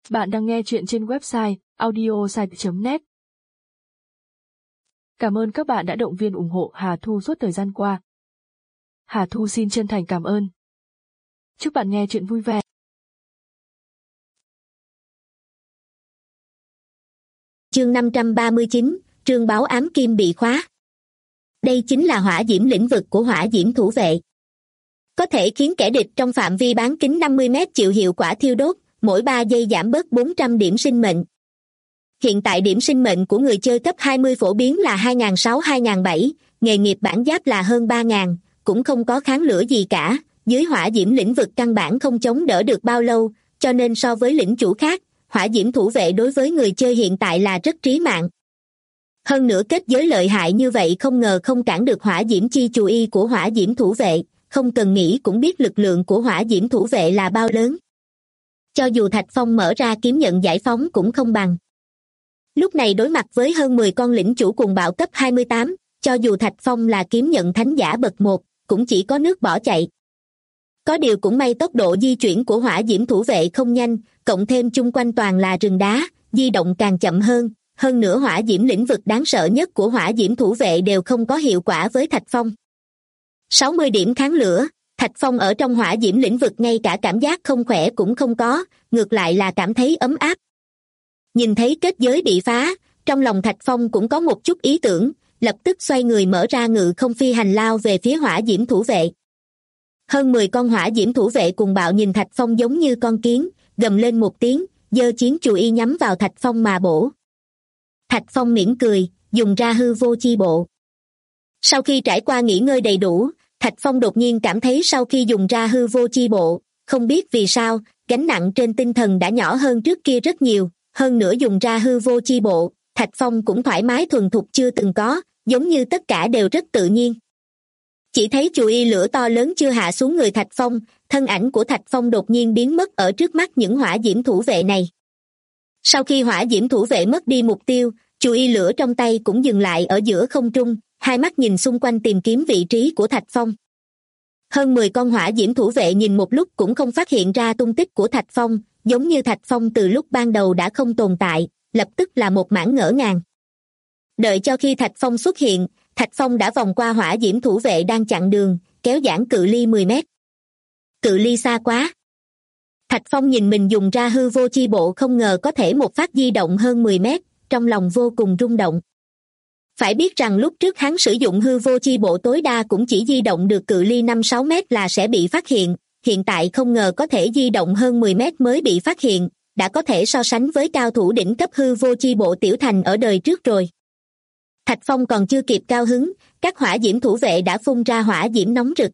Bạn đang nghe chuyện trên website audiosite.net. Cảm ơn các bạn đã động viên ủng hộ Hà Thu suốt thời gian qua. Hà Thu xin chân thành cảm ơn. Chúc bạn nghe chuyện vui vẻ. Chương 539, Trương báo ám kim bị khóa. Đây chính là hỏa diễm lĩnh vực của hỏa diễm thủ vệ. Có thể khiến kẻ địch trong phạm vi bán kính 50 mét chịu hiệu quả thiêu đốt, mỗi 3 giây giảm bớt 400 điểm sinh mệnh. Hiện tại điểm sinh mệnh của người chơi cấp 20 phổ biến là 2006-2007, nghề nghiệp bản giáp là hơn 3000, cũng không có kháng lửa gì cả, dưới hỏa diễm lĩnh vực căn bản không chống đỡ được bao lâu, cho nên so với lĩnh chủ khác, hỏa diễm thủ vệ đối với người chơi hiện tại là rất trí mạng. Hơn nữa kết giới lợi hại như vậy không ngờ không cản được hỏa diễm chi chú y của hỏa diễm thủ vệ, không cần nghĩ cũng biết lực lượng của hỏa diễm thủ vệ là bao lớn. Cho dù Thạch Phong mở ra kiếm nhận giải phóng cũng không bằng. Lúc này đối mặt với hơn 10 con lĩnh chủ cuồng bạo cấp 28, cho dù Thạch Phong là kiếm nhận thánh giả bậc 1, cũng chỉ có nước bỏ chạy. Có điều cũng may tốc độ di chuyển của hỏa diễm thủ vệ không nhanh, cộng thêm chung quanh toàn là rừng đá, di động càng chậm hơn nữa hỏa diễm lĩnh vực đáng sợ nhất của hỏa diễm thủ vệ đều không có hiệu quả với Thạch Phong. 60 điểm kháng lửa, Thạch Phong ở trong hỏa diễm lĩnh vực ngay cả cảm giác không khỏe cũng không có, ngược lại là cảm thấy ấm áp. Nhìn thấy kết giới bị phá, trong lòng Thạch Phong cũng có một chút ý tưởng, lập tức xoay người mở ra ngự không phi hành lao về phía hỏa diễm thủ vệ. Hơn 10 con hỏa diễm thủ vệ cùng bạo nhìn Thạch Phong giống như con kiến, gầm lên một tiếng, giơ chiến chù y nhắm vào Thạch Phong mà bổ. Thạch Phong mỉm cười, dùng ra hư vô chi bộ. Sau khi trải qua nghỉ ngơi đầy đủ, Thạch Phong đột nhiên cảm thấy sau khi dùng ra hư vô chi bộ, không biết vì sao, gánh nặng trên tinh thần đã nhỏ hơn trước kia rất nhiều, hơn nữa dùng ra hư vô chi bộ, Thạch Phong cũng thoải mái thuần thục chưa từng có, giống như tất cả đều rất tự nhiên. Chỉ thấy chù y lửa to lớn chưa hạ xuống người Thạch Phong, thân ảnh của Thạch Phong đột nhiên biến mất ở trước mắt những hỏa diễm thủ vệ này. Sau khi hỏa diễm thủ vệ mất đi mục tiêu, chù y lửa trong tay cũng dừng lại ở giữa không trung, hai mắt nhìn xung quanh tìm kiếm vị trí của Thạch Phong. Hơn 10 con hỏa diễm thủ vệ nhìn một lúc cũng không phát hiện ra tung tích của Thạch Phong, giống như Thạch Phong từ lúc ban đầu đã không tồn tại, lập tức là một mảng ngỡ ngàng. Đợi cho khi Thạch Phong xuất hiện, Thạch Phong đã vòng qua hỏa diễm thủ vệ đang chặn đường, kéo giãn cự ly 10 mét. Cự ly xa quá. Thạch Phong nhìn mình dùng ra hư vô chi bộ không ngờ có thể một phát di động hơn 10 mét, trong lòng vô cùng rung động. Phải biết rằng lúc trước hắn sử dụng hư vô chi bộ tối đa cũng chỉ di động được cự ly 5-6 mét là sẽ bị phát hiện, hiện tại không ngờ có thể di động hơn 10 mét mới bị phát hiện, đã có thể so sánh với cao thủ đỉnh cấp hư vô chi bộ Tiểu Thành ở đời trước rồi. Thạch Phong còn chưa kịp cao hứng, các hỏa diễm thủ vệ đã phun ra hỏa diễm nóng rực.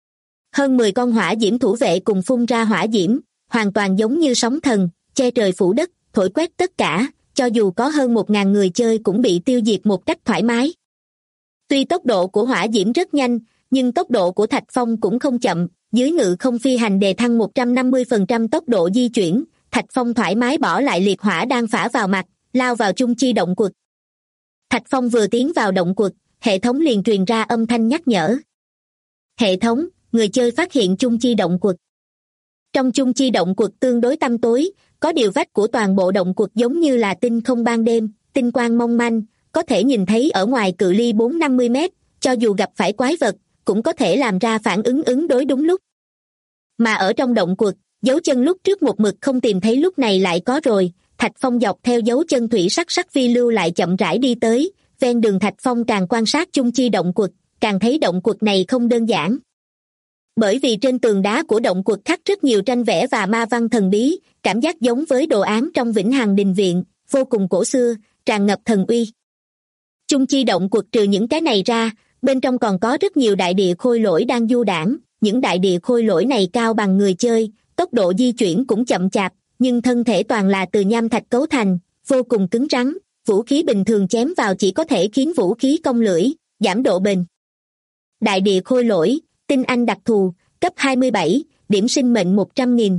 Hơn 10 con hỏa diễm thủ vệ cùng phun ra hỏa diễm, hoàn toàn giống như sóng thần, che trời phủ đất, thổi quét tất cả, cho dù có hơn 1000 người chơi cũng bị tiêu diệt một cách thoải mái. Tuy tốc độ của hỏa diễm rất nhanh, nhưng tốc độ của Thạch Phong cũng không chậm, dưới ngự không phi hành đề thăng 150% tốc độ di chuyển, Thạch Phong thoải mái bỏ lại liệt hỏa đang phả vào mặt, lao vào chung chi động quật. Thạch Phong vừa tiến vào động quật, hệ thống liền truyền ra âm thanh nhắc nhở. Hệ thống, người chơi phát hiện chung chi động quật. Trong chung chi động quật tương đối tăm tối, có điều vách của toàn bộ động quật giống như là tinh không ban đêm, tinh quang mong manh, có thể nhìn thấy ở ngoài cự ly 4-50 mét, cho dù gặp phải quái vật, cũng có thể làm ra phản ứng đối đúng lúc. Mà ở trong động quật, dấu chân lúc trước một mực không tìm thấy lúc này lại có rồi, Thạch Phong dọc theo dấu chân thủy sắc phi lưu lại chậm rãi đi tới, ven đường Thạch Phong càng quan sát chung chi động quật, càng thấy động quật này không đơn giản. Bởi vì trên tường đá của động quật khắc rất nhiều tranh vẽ và ma văn thần bí, cảm giác giống với đồ án trong Vĩnh Hằng Đình Viện, vô cùng cổ xưa, tràn ngập thần uy. Chung chi động quật trừ những cái này ra, bên trong còn có rất nhiều đại địa khôi lỗi đang du đãng, những đại địa khôi lỗi này cao bằng người chơi, tốc độ di chuyển cũng chậm chạp, nhưng thân thể toàn là từ nham thạch cấu thành, vô cùng cứng rắn, vũ khí bình thường chém vào chỉ có thể khiến vũ khí cong lưỡi, giảm độ bền. Đại địa khôi lỗi, tinh anh đặc thù, cấp 27, điểm sinh mệnh 100.000.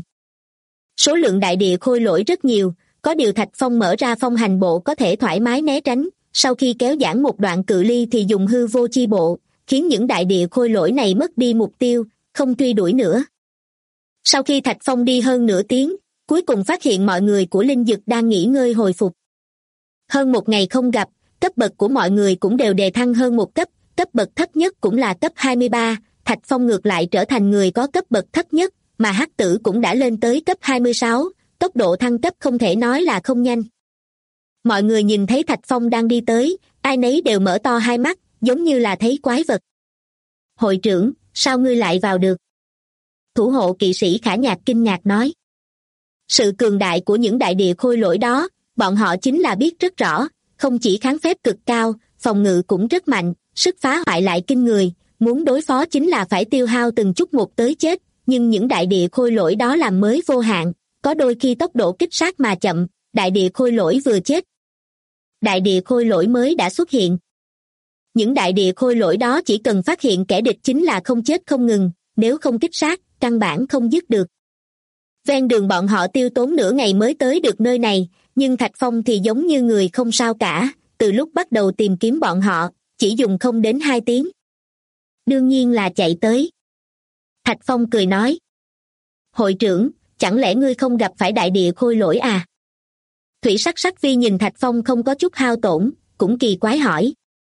Số lượng đại địa khôi lỗi rất nhiều, có điều Thạch Phong mở ra phong hành bộ có thể thoải mái né tránh, sau khi kéo giãn một đoạn cự ly thì dùng hư vô chi bộ, khiến những đại địa khôi lỗi này mất đi mục tiêu, không truy đuổi nữa. Sau khi Thạch Phong đi hơn nửa tiếng, cuối cùng phát hiện mọi người của Linh Dực đang nghỉ ngơi hồi phục. Hơn một ngày không gặp, cấp bậc của mọi người cũng đều đề thăng hơn một cấp, cấp bậc thấp nhất cũng là cấp 23, Thạch Phong ngược lại trở thành người có cấp bậc thấp nhất, mà Hắc Tử cũng đã lên tới cấp 26, tốc độ thăng cấp không thể nói là không nhanh. Mọi người nhìn thấy Thạch Phong đang đi tới, ai nấy đều mở to hai mắt, giống như là thấy quái vật. Hội trưởng, sao ngươi lại vào được? Thủ hộ kỵ sĩ Khả Nhạc kinh ngạc nói. Sự cường đại của những đại địa khôi lỗi đó, bọn họ chính là biết rất rõ, không chỉ kháng phép cực cao, phòng ngự cũng rất mạnh, sức phá hoại lại kinh người, muốn đối phó chính là phải tiêu hao từng chút một tới chết, nhưng những đại địa khôi lỗi đó làm mới vô hạn, có đôi khi tốc độ kích sát mà chậm, đại địa khôi lỗi vừa chết. Đại địa khôi lỗi mới đã xuất hiện. Những đại địa khôi lỗi đó chỉ cần phát hiện kẻ địch chính là không chết không ngừng, nếu không kích sát, căn bản không dứt được. Ven đường bọn họ tiêu tốn nửa ngày mới tới được nơi này, nhưng Thạch Phong thì giống như người không sao cả, từ lúc bắt đầu tìm kiếm bọn họ, chỉ dùng không đến 2 tiếng. Đương nhiên là chạy tới. Thạch Phong cười nói. Hội trưởng, chẳng lẽ ngươi không gặp phải đại địa khôi lỗi à? Thủy Sắc Sắc Vi nhìn Thạch Phong không có chút hao tổn, cũng kỳ quái hỏi.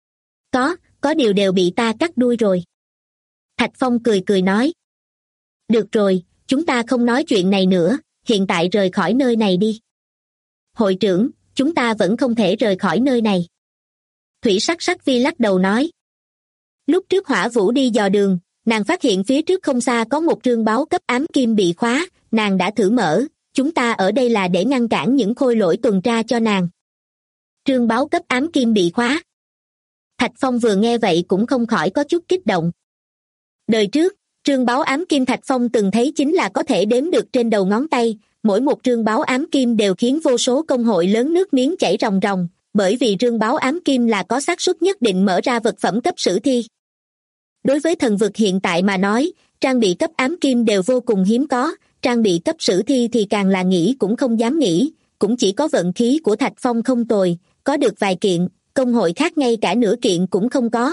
Có điều đều bị ta cắt đuôi rồi. Thạch Phong cười cười nói. Được rồi, chúng ta không nói chuyện này nữa, hiện tại rời khỏi nơi này đi. Hội trưởng, chúng ta vẫn không thể rời khỏi nơi này. Thủy Sắc Sắc Vi lắc đầu nói. Lúc trước Hỏa Vũ đi dò đường, nàng phát hiện phía trước không xa có một trương báo cấp ám kim bị khóa, nàng đã thử mở, chúng ta ở đây là để ngăn cản những khôi lỗi tuần tra cho nàng. Trương báo cấp ám kim bị khóa. Thạch Phong vừa nghe vậy cũng không khỏi có chút kích động. Đời trước, trương báo ám kim Thạch Phong từng thấy chính là có thể đếm được trên đầu ngón tay, mỗi một trương báo ám kim đều khiến vô số công hội lớn nước miếng chảy ròng ròng, bởi vì trương báo ám kim là có xác suất nhất định mở ra vật phẩm cấp sử thi. Đối với thần vực hiện tại mà nói, trang bị cấp ám kim đều vô cùng hiếm có, trang bị cấp sử thi thì càng là nghĩ cũng không dám nghĩ, cũng chỉ có vận khí của Thạch Phong không tồi, có được vài kiện, công hội khác ngay cả nửa kiện cũng không có.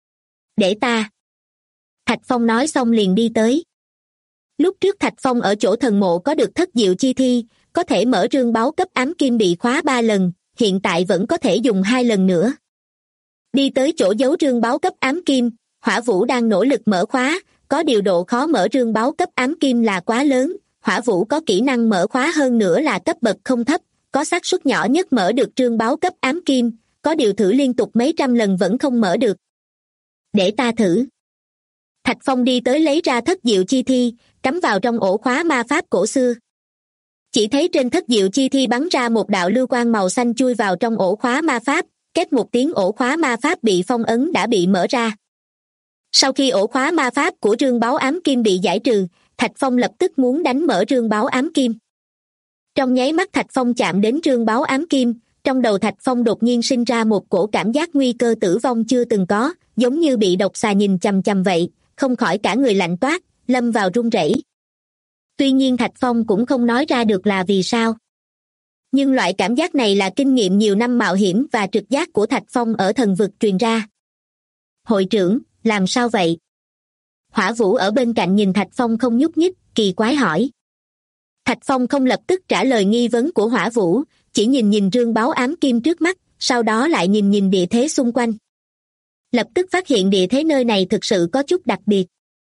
Để ta. Thạch Phong nói xong liền đi tới. Lúc trước Thạch Phong ở chỗ thần mộ có được thất diệu chi thi, có thể mở trương báo cấp ám kim bị khóa 3 lần, hiện tại vẫn có thể dùng 2 lần nữa. Đi tới chỗ giấu trương báo cấp ám kim, Hỏa Vũ đang nỗ lực mở khóa, có điều độ khó mở trương báo cấp ám kim là quá lớn, Hỏa Vũ có kỹ năng mở khóa hơn nữa là cấp bậc không thấp, có xác suất nhỏ nhất mở được trương báo cấp ám kim, có điều thử liên tục mấy trăm lần vẫn không mở được. Để ta thử. Thạch Phong đi tới lấy ra thất diệu chi thi, cắm vào trong ổ khóa ma pháp cổ xưa. Chỉ thấy trên thất diệu chi thi bắn ra một đạo lưu quang màu xanh chui vào trong ổ khóa ma pháp, két một tiếng ổ khóa ma pháp bị phong ấn đã bị mở ra. Sau khi ổ khóa ma pháp của trương báo ám kim bị giải trừ, Thạch Phong lập tức muốn đánh mở trương báo ám kim. Trong nháy mắt Thạch Phong chạm đến trương báo ám kim, trong đầu Thạch Phong đột nhiên sinh ra một cổ cảm giác nguy cơ tử vong chưa từng có, giống như bị độc xà nhìn chằm chằm vậy, không khỏi cả người lạnh toát, lâm vào run rẩy. Tuy nhiên Thạch Phong cũng không nói ra được là vì sao. Nhưng loại cảm giác này là kinh nghiệm nhiều năm mạo hiểm và trực giác của Thạch Phong ở thần vực truyền ra. Hội trưởng, làm sao vậy? Hỏa Vũ ở bên cạnh nhìn Thạch Phong không nhúc nhích, kỳ quái hỏi. Thạch Phong không lập tức trả lời nghi vấn của Hỏa Vũ, chỉ nhìn trương báo ám kim trước mắt, sau đó lại nhìn địa thế xung quanh. Lập tức phát hiện địa thế nơi này thực sự có chút đặc biệt.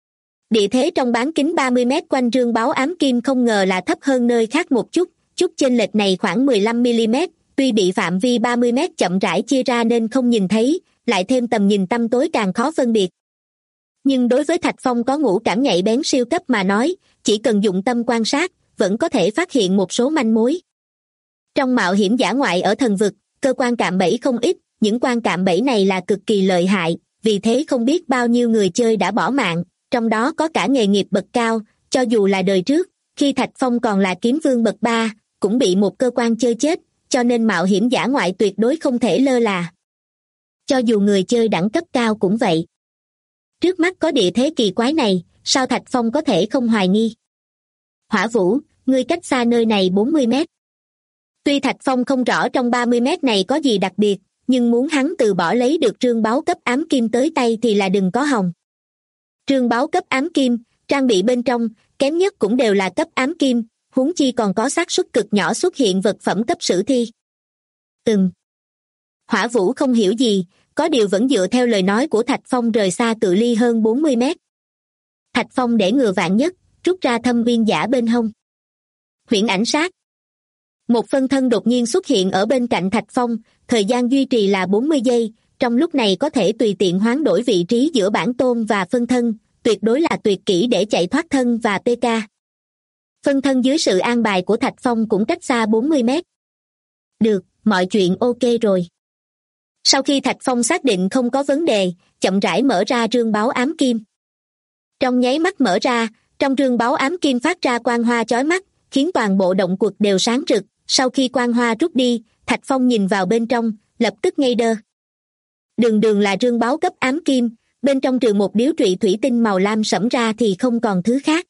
Địa thế trong bán kính 30 mét quanh trương báo ám kim không ngờ là thấp hơn nơi khác một chút chênh lệch này khoảng 15 mm, tuy bị phạm vi 30 mét chậm rãi chia ra nên không nhìn thấy, lại thêm tầm nhìn tăm tối càng khó phân biệt. Nhưng đối với Thạch Phong có ngũ cảm nhạy bén siêu cấp mà nói, chỉ cần dụng tâm quan sát, vẫn có thể phát hiện một số manh mối. Trong mạo hiểm dã ngoại ở thần vực, cơ quan cạm bẫy không ít, những quan cạm bẫy này là cực kỳ lợi hại, vì thế không biết bao nhiêu người chơi đã bỏ mạng, trong đó có cả nghề nghiệp bậc cao, cho dù là đời trước, khi Thạch Phong còn là kiếm vương bậc 3, cũng bị một cơ quan chơi chết, cho nên mạo hiểm dã ngoại tuyệt đối không thể lơ là. Cho dù người chơi đẳng cấp cao cũng vậy. Trước mắt có địa thế kỳ quái này, sao Thạch Phong có thể không hoài nghi? Hỏa Vũ, ngươi cách xa nơi này 40 mét. Tuy Thạch Phong không rõ trong 30 mét này có gì đặc biệt, nhưng muốn hắn từ bỏ lấy được trương báo cấp ám kim tới tay thì là đừng có hòng. Trương báo cấp ám kim, trang bị bên trong, kém nhất cũng đều là cấp ám kim, huống chi còn có xác suất cực nhỏ xuất hiện vật phẩm cấp sử thi. Hỏa Vũ không hiểu gì, có điều vẫn dựa theo lời nói của Thạch Phong rời xa cự ly hơn 40 mét. Thạch Phong để ngừa vạn nhất, rút ra thâm viên giả bên hông. Huyễn ảnh sát. Một phân thân đột nhiên xuất hiện ở bên cạnh Thạch Phong, thời gian duy trì là 40 giây, trong lúc này có thể tùy tiện hoán đổi vị trí giữa bản tôn và phân thân, tuyệt đối là tuyệt kỹ để chạy thoát thân và PK. Phân thân dưới sự an bài của Thạch Phong cũng cách xa 40 mét. Được, mọi chuyện ok rồi. Sau khi Thạch Phong xác định không có vấn đề, chậm rãi mở ra rương báu ám kim. Trong nháy mắt mở ra, trong rương báu ám kim phát ra quang hoa chói mắt, khiến toàn bộ động quật đều sáng rực. Sau khi quang hoa rút đi, Thạch Phong nhìn vào bên trong, lập tức ngây đơ. Đường là rương báu cấp ám kim, bên trong trừ một điếu trụy thủy tinh màu lam sẫm ra thì không còn thứ khác.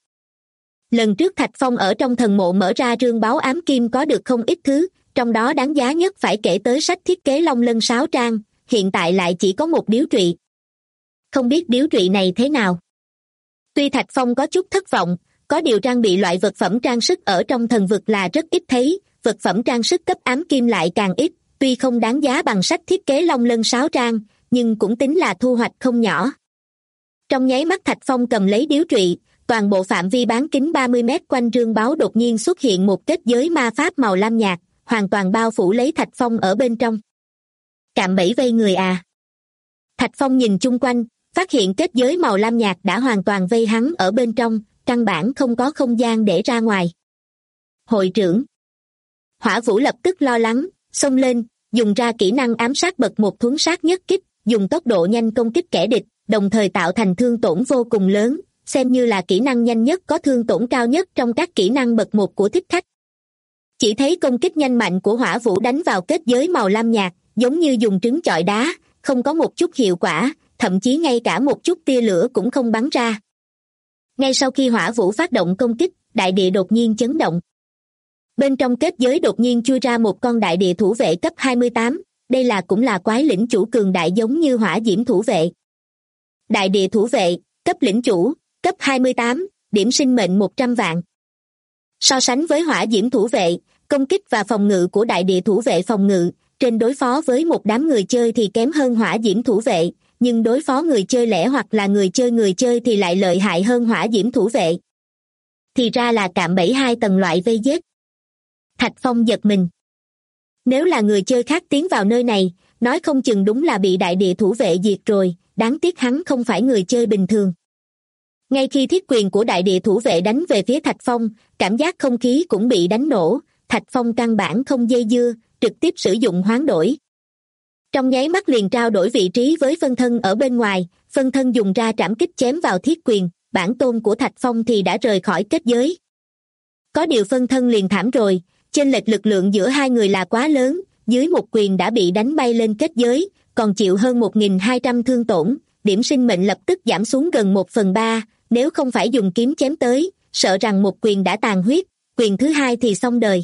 Lần trước Thạch Phong ở trong thần mộ mở ra rương báu ám kim có được không ít thứ, trong đó đáng giá nhất phải kể tới sách thiết kế Long Lân Sáo Trang, hiện tại lại chỉ có một điếu trụy. Không biết điếu trụy này thế nào? Tuy Thạch Phong có chút thất vọng, có điều trang bị loại vật phẩm trang sức ở trong thần vực là rất ít thấy, vật phẩm trang sức cấp ám kim lại càng ít, tuy không đáng giá bằng sách thiết kế Long Lân Sáo Trang, nhưng cũng tính là thu hoạch không nhỏ. Trong nháy mắt Thạch Phong cầm lấy điếu trụy, toàn bộ phạm vi bán kính 30 mét quanh rương báu đột nhiên xuất hiện một kết giới ma pháp màu lam nhạt, hoàn toàn bao phủ lấy Thạch Phong ở bên trong. Cạm bẫy vây người à? Thạch Phong nhìn chung quanh, phát hiện kết giới màu lam nhạt đã hoàn toàn vây hắn ở bên trong, căn bản không có không gian để ra ngoài. Hội trưởng. Hỏa Vũ lập tức lo lắng, xông lên, dùng ra kỹ năng ám sát bậc một thuấn sát nhất kích, dùng tốc độ nhanh công kích kẻ địch, đồng thời tạo thành thương tổn vô cùng lớn, xem như là kỹ năng nhanh nhất có thương tổn cao nhất trong các kỹ năng bậc một của thích khách. Chỉ thấy công kích nhanh mạnh của Hỏa Vũ đánh vào kết giới màu lam nhạt, giống như dùng trứng chọi đá, không có một chút hiệu quả, thậm chí ngay cả một chút tia lửa cũng không bắn ra. Ngay sau khi Hỏa Vũ phát động công kích, đại địa đột nhiên chấn động. Bên trong kết giới đột nhiên chui ra một con đại địa thủ vệ cấp 28, đây cũng là quái lĩnh chủ cường đại giống như hỏa diễm thủ vệ. Đại địa thủ vệ, cấp lĩnh chủ, cấp 28, điểm sinh mệnh 100 vạn. So sánh với hỏa diễm thủ vệ, công kích và phòng ngự của đại địa thủ vệ phòng ngự, trên đối phó với một đám người chơi thì kém hơn hỏa diễm thủ vệ, nhưng đối phó người chơi lẻ hoặc là người chơi thì lại lợi hại hơn hỏa diễm thủ vệ. Thì ra là cạm bẫy 2 tầng loại vây giết. Thạch Phong giật mình. Nếu là người chơi khác tiến vào nơi này, nói không chừng đúng là bị đại địa thủ vệ diệt rồi, đáng tiếc hắn không phải người chơi bình thường. Ngay khi thiết quyền của đại địa thủ vệ đánh về phía Thạch Phong, cảm giác không khí cũng bị đánh nổ, Thạch Phong căn bản không dây dưa, trực tiếp sử dụng hoán đổi. Trong nháy mắt liền trao đổi vị trí với phân thân ở bên ngoài, phân thân dùng ra trảm kích chém vào thiết quyền, bản tôn của Thạch Phong thì đã rời khỏi kết giới. Có điều phân thân liền thảm rồi, chênh lệch lực lượng giữa hai người là quá lớn, dưới một quyền đã bị đánh bay lên kết giới, còn chịu hơn 1.200 thương tổn, điểm sinh mệnh lập tức giảm xuống gần 1/3, nếu không phải dùng kiếm chém tới, sợ rằng một quyền đã tàn huyết, quyền thứ hai thì xong đời.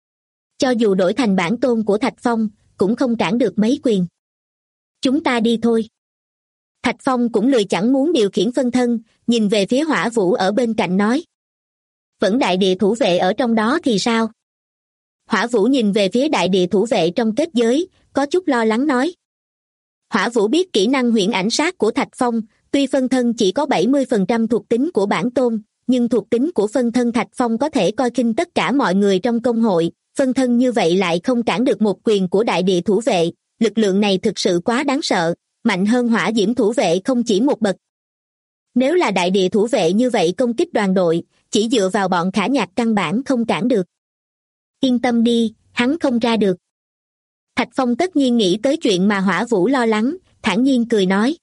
Cho dù đổi thành bản tôn của Thạch Phong, cũng không cản được mấy quyền. Chúng ta đi thôi. Thạch Phong cũng lười chẳng muốn điều khiển phân thân, nhìn về phía Hỏa Vũ ở bên cạnh nói. Vẫn đại địa thủ vệ ở trong đó thì sao? Hỏa Vũ nhìn về phía đại địa thủ vệ trong kết giới, có chút lo lắng nói. Hỏa Vũ biết kỹ năng huyễn ảnh sát của Thạch Phong, tuy phân thân chỉ có 70% thuộc tính của bản tôn, nhưng thuộc tính của phân thân Thạch Phong có thể coi khinh tất cả mọi người trong công hội, phân thân như vậy lại không cản được một quyền của đại địa thủ vệ, lực lượng này thực sự quá đáng sợ, mạnh hơn hỏa diễm thủ vệ không chỉ một bậc. Nếu là đại địa thủ vệ như vậy công kích đoàn đội, chỉ dựa vào bọn Khả Nhạc căn bản không cản được. Yên tâm đi, hắn không ra được. Thạch Phong tất nhiên nghĩ tới chuyện mà Hỏa Vũ lo lắng, thản nhiên cười nói.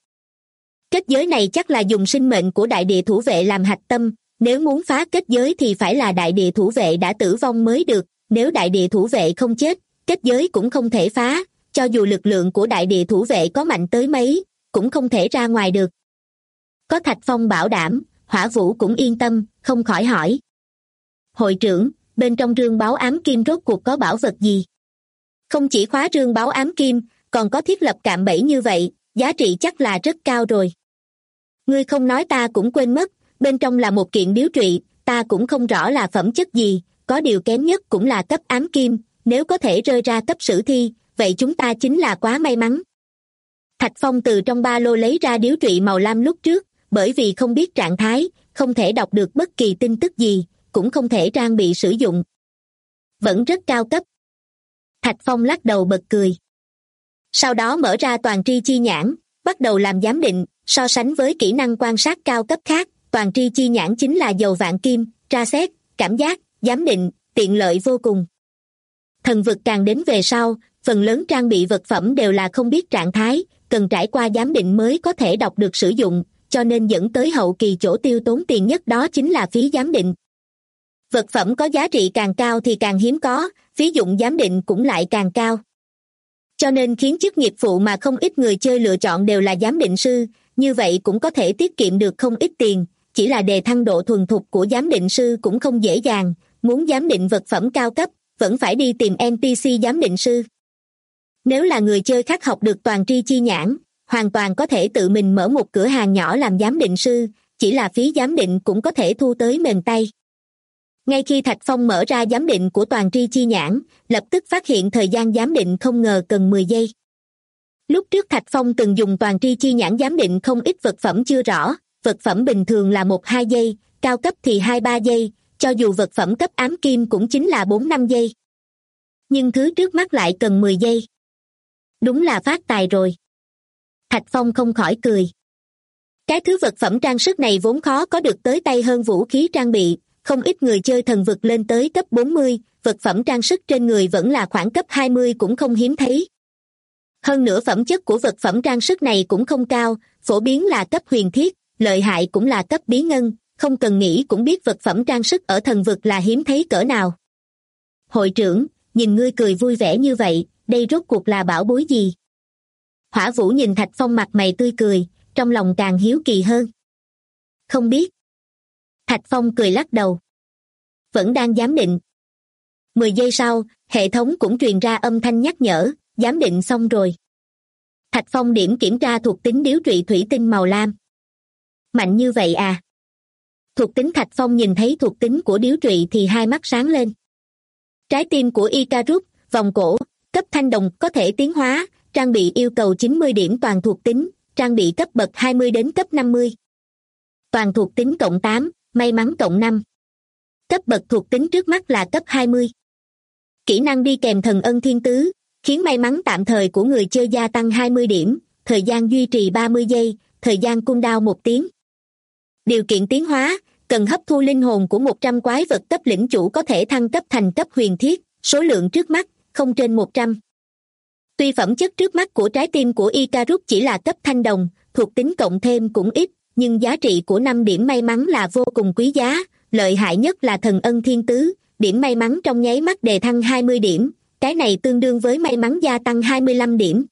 Kết giới này chắc là dùng sinh mệnh của đại địa thủ vệ làm hạch tâm, nếu muốn phá kết giới thì phải là đại địa thủ vệ đã tử vong mới được, nếu đại địa thủ vệ không chết, kết giới cũng không thể phá, cho dù lực lượng của đại địa thủ vệ có mạnh tới mấy, cũng không thể ra ngoài được. Có Thạch Phong bảo đảm, Hỏa Vũ cũng yên tâm, không khỏi hỏi. Hội trưởng, bên trong rương báu ám kim rốt cuộc có bảo vật gì? Không chỉ khóa rương báu ám kim, còn có thiết lập cạm bẫy như vậy, giá trị chắc là rất cao rồi. Ngươi không nói ta cũng quên mất, bên trong là một kiện điếu trụy, ta cũng không rõ là phẩm chất gì, có điều kém nhất cũng là cấp ám kim, nếu có thể rơi ra cấp sử thi, vậy chúng ta chính là quá may mắn. Thạch Phong từ trong ba lô lấy ra điếu trụy màu lam lúc trước, bởi vì không biết trạng thái, không thể đọc được bất kỳ tin tức gì, cũng không thể trang bị sử dụng. Vẫn rất cao cấp. Thạch Phong lắc đầu bật cười. Sau đó mở ra toàn tri chi nhãn, bắt đầu làm giám định, so sánh với kỹ năng quan sát cao cấp khác, toàn tri chi nhãn chính là dầu vạn kim, tra xét, cảm giác, giám định, tiện lợi vô cùng. Thần vực càng đến về sau, phần lớn trang bị vật phẩm đều là không biết trạng thái, cần trải qua giám định mới có thể đọc được sử dụng, cho nên dẫn tới hậu kỳ chỗ tiêu tốn tiền nhất đó chính là phí giám định. Vật phẩm có giá trị càng cao thì càng hiếm có, phí dụng giám định cũng lại càng cao. Cho nên khiến chức nghiệp phụ mà không ít người chơi lựa chọn đều là giám định sư, như vậy cũng có thể tiết kiệm được không ít tiền, chỉ là đề thăng độ thuần thục của giám định sư cũng không dễ dàng, muốn giám định vật phẩm cao cấp, vẫn phải đi tìm NPC giám định sư. Nếu là người chơi khác học được toàn tri chi nhãn, hoàn toàn có thể tự mình mở một cửa hàng nhỏ làm giám định sư, chỉ là phí giám định cũng có thể thu tới mềm tay. Ngay khi Thạch Phong mở ra giám định của toàn tri chi nhãn, lập tức phát hiện thời gian giám định không ngờ cần 10 giây. Lúc trước Thạch Phong từng dùng toàn tri chi nhãn giám định không ít vật phẩm chưa rõ, vật phẩm bình thường là 1-2 giây, cao cấp thì 2-3 giây, cho dù vật phẩm cấp ám kim cũng chính là 4-5 giây. Nhưng thứ trước mắt lại cần 10 giây. Đúng là phát tài rồi. Thạch Phong không khỏi cười. Cái thứ vật phẩm trang sức này vốn khó có được tới tay hơn vũ khí trang bị, không ít người chơi thần vực lên tới cấp 40, vật phẩm trang sức trên người vẫn là khoảng cấp 20 cũng không hiếm thấy. Hơn nữa phẩm chất của vật phẩm trang sức này cũng không cao, phổ biến là cấp huyền thiết, lợi hại cũng là cấp bí ngân, không cần nghĩ cũng biết vật phẩm trang sức ở thần vực là hiếm thấy cỡ nào. Hội trưởng, nhìn ngươi cười vui vẻ như vậy, đây rốt cuộc là bảo bối gì? Hỏa Vũ nhìn Thạch Phong mặt mày tươi cười, trong lòng càng hiếu kỳ hơn. Không biết. Thạch Phong cười lắc đầu. Vẫn đang giám định. 10 giây sau, hệ thống cũng truyền ra âm thanh nhắc nhở, giám định xong rồi. Thạch Phong điểm kiểm tra thuộc tính điếu trụy thủy tinh màu lam. Mạnh như vậy à? Thuộc tính Thạch Phong nhìn thấy thuộc tính của điếu trụy thì hai mắt sáng lên. Trái tim của Icarus, vòng cổ, cấp thanh đồng có thể tiến hóa, trang bị yêu cầu 90 điểm toàn thuộc tính, trang bị cấp bậc 20 đến cấp 50. Toàn thuộc tính cộng 8, may mắn cộng 5. Cấp bậc thuộc tính trước mắt là cấp 20. Kỹ năng đi kèm thần ân thiên tứ, khiến may mắn tạm thời của người chơi gia tăng 20 điểm, thời gian duy trì 30 giây, thời gian cooldown 1 tiếng. Điều kiện tiến hóa, cần hấp thu linh hồn của 100 quái vật cấp lĩnh chủ có thể thăng cấp thành cấp huyền thiết, số lượng trước mắt, không trên 100. Tuy phẩm chất trước mắt của trái tim của Icarus chỉ là cấp thanh đồng, thuộc tính cộng thêm cũng ít, nhưng giá trị của 5 điểm may mắn là vô cùng quý giá, lợi hại nhất là thần ân thiên tứ, điểm may mắn trong nháy mắt đề thăng 20 điểm, cái này tương đương với may mắn gia tăng 25 điểm.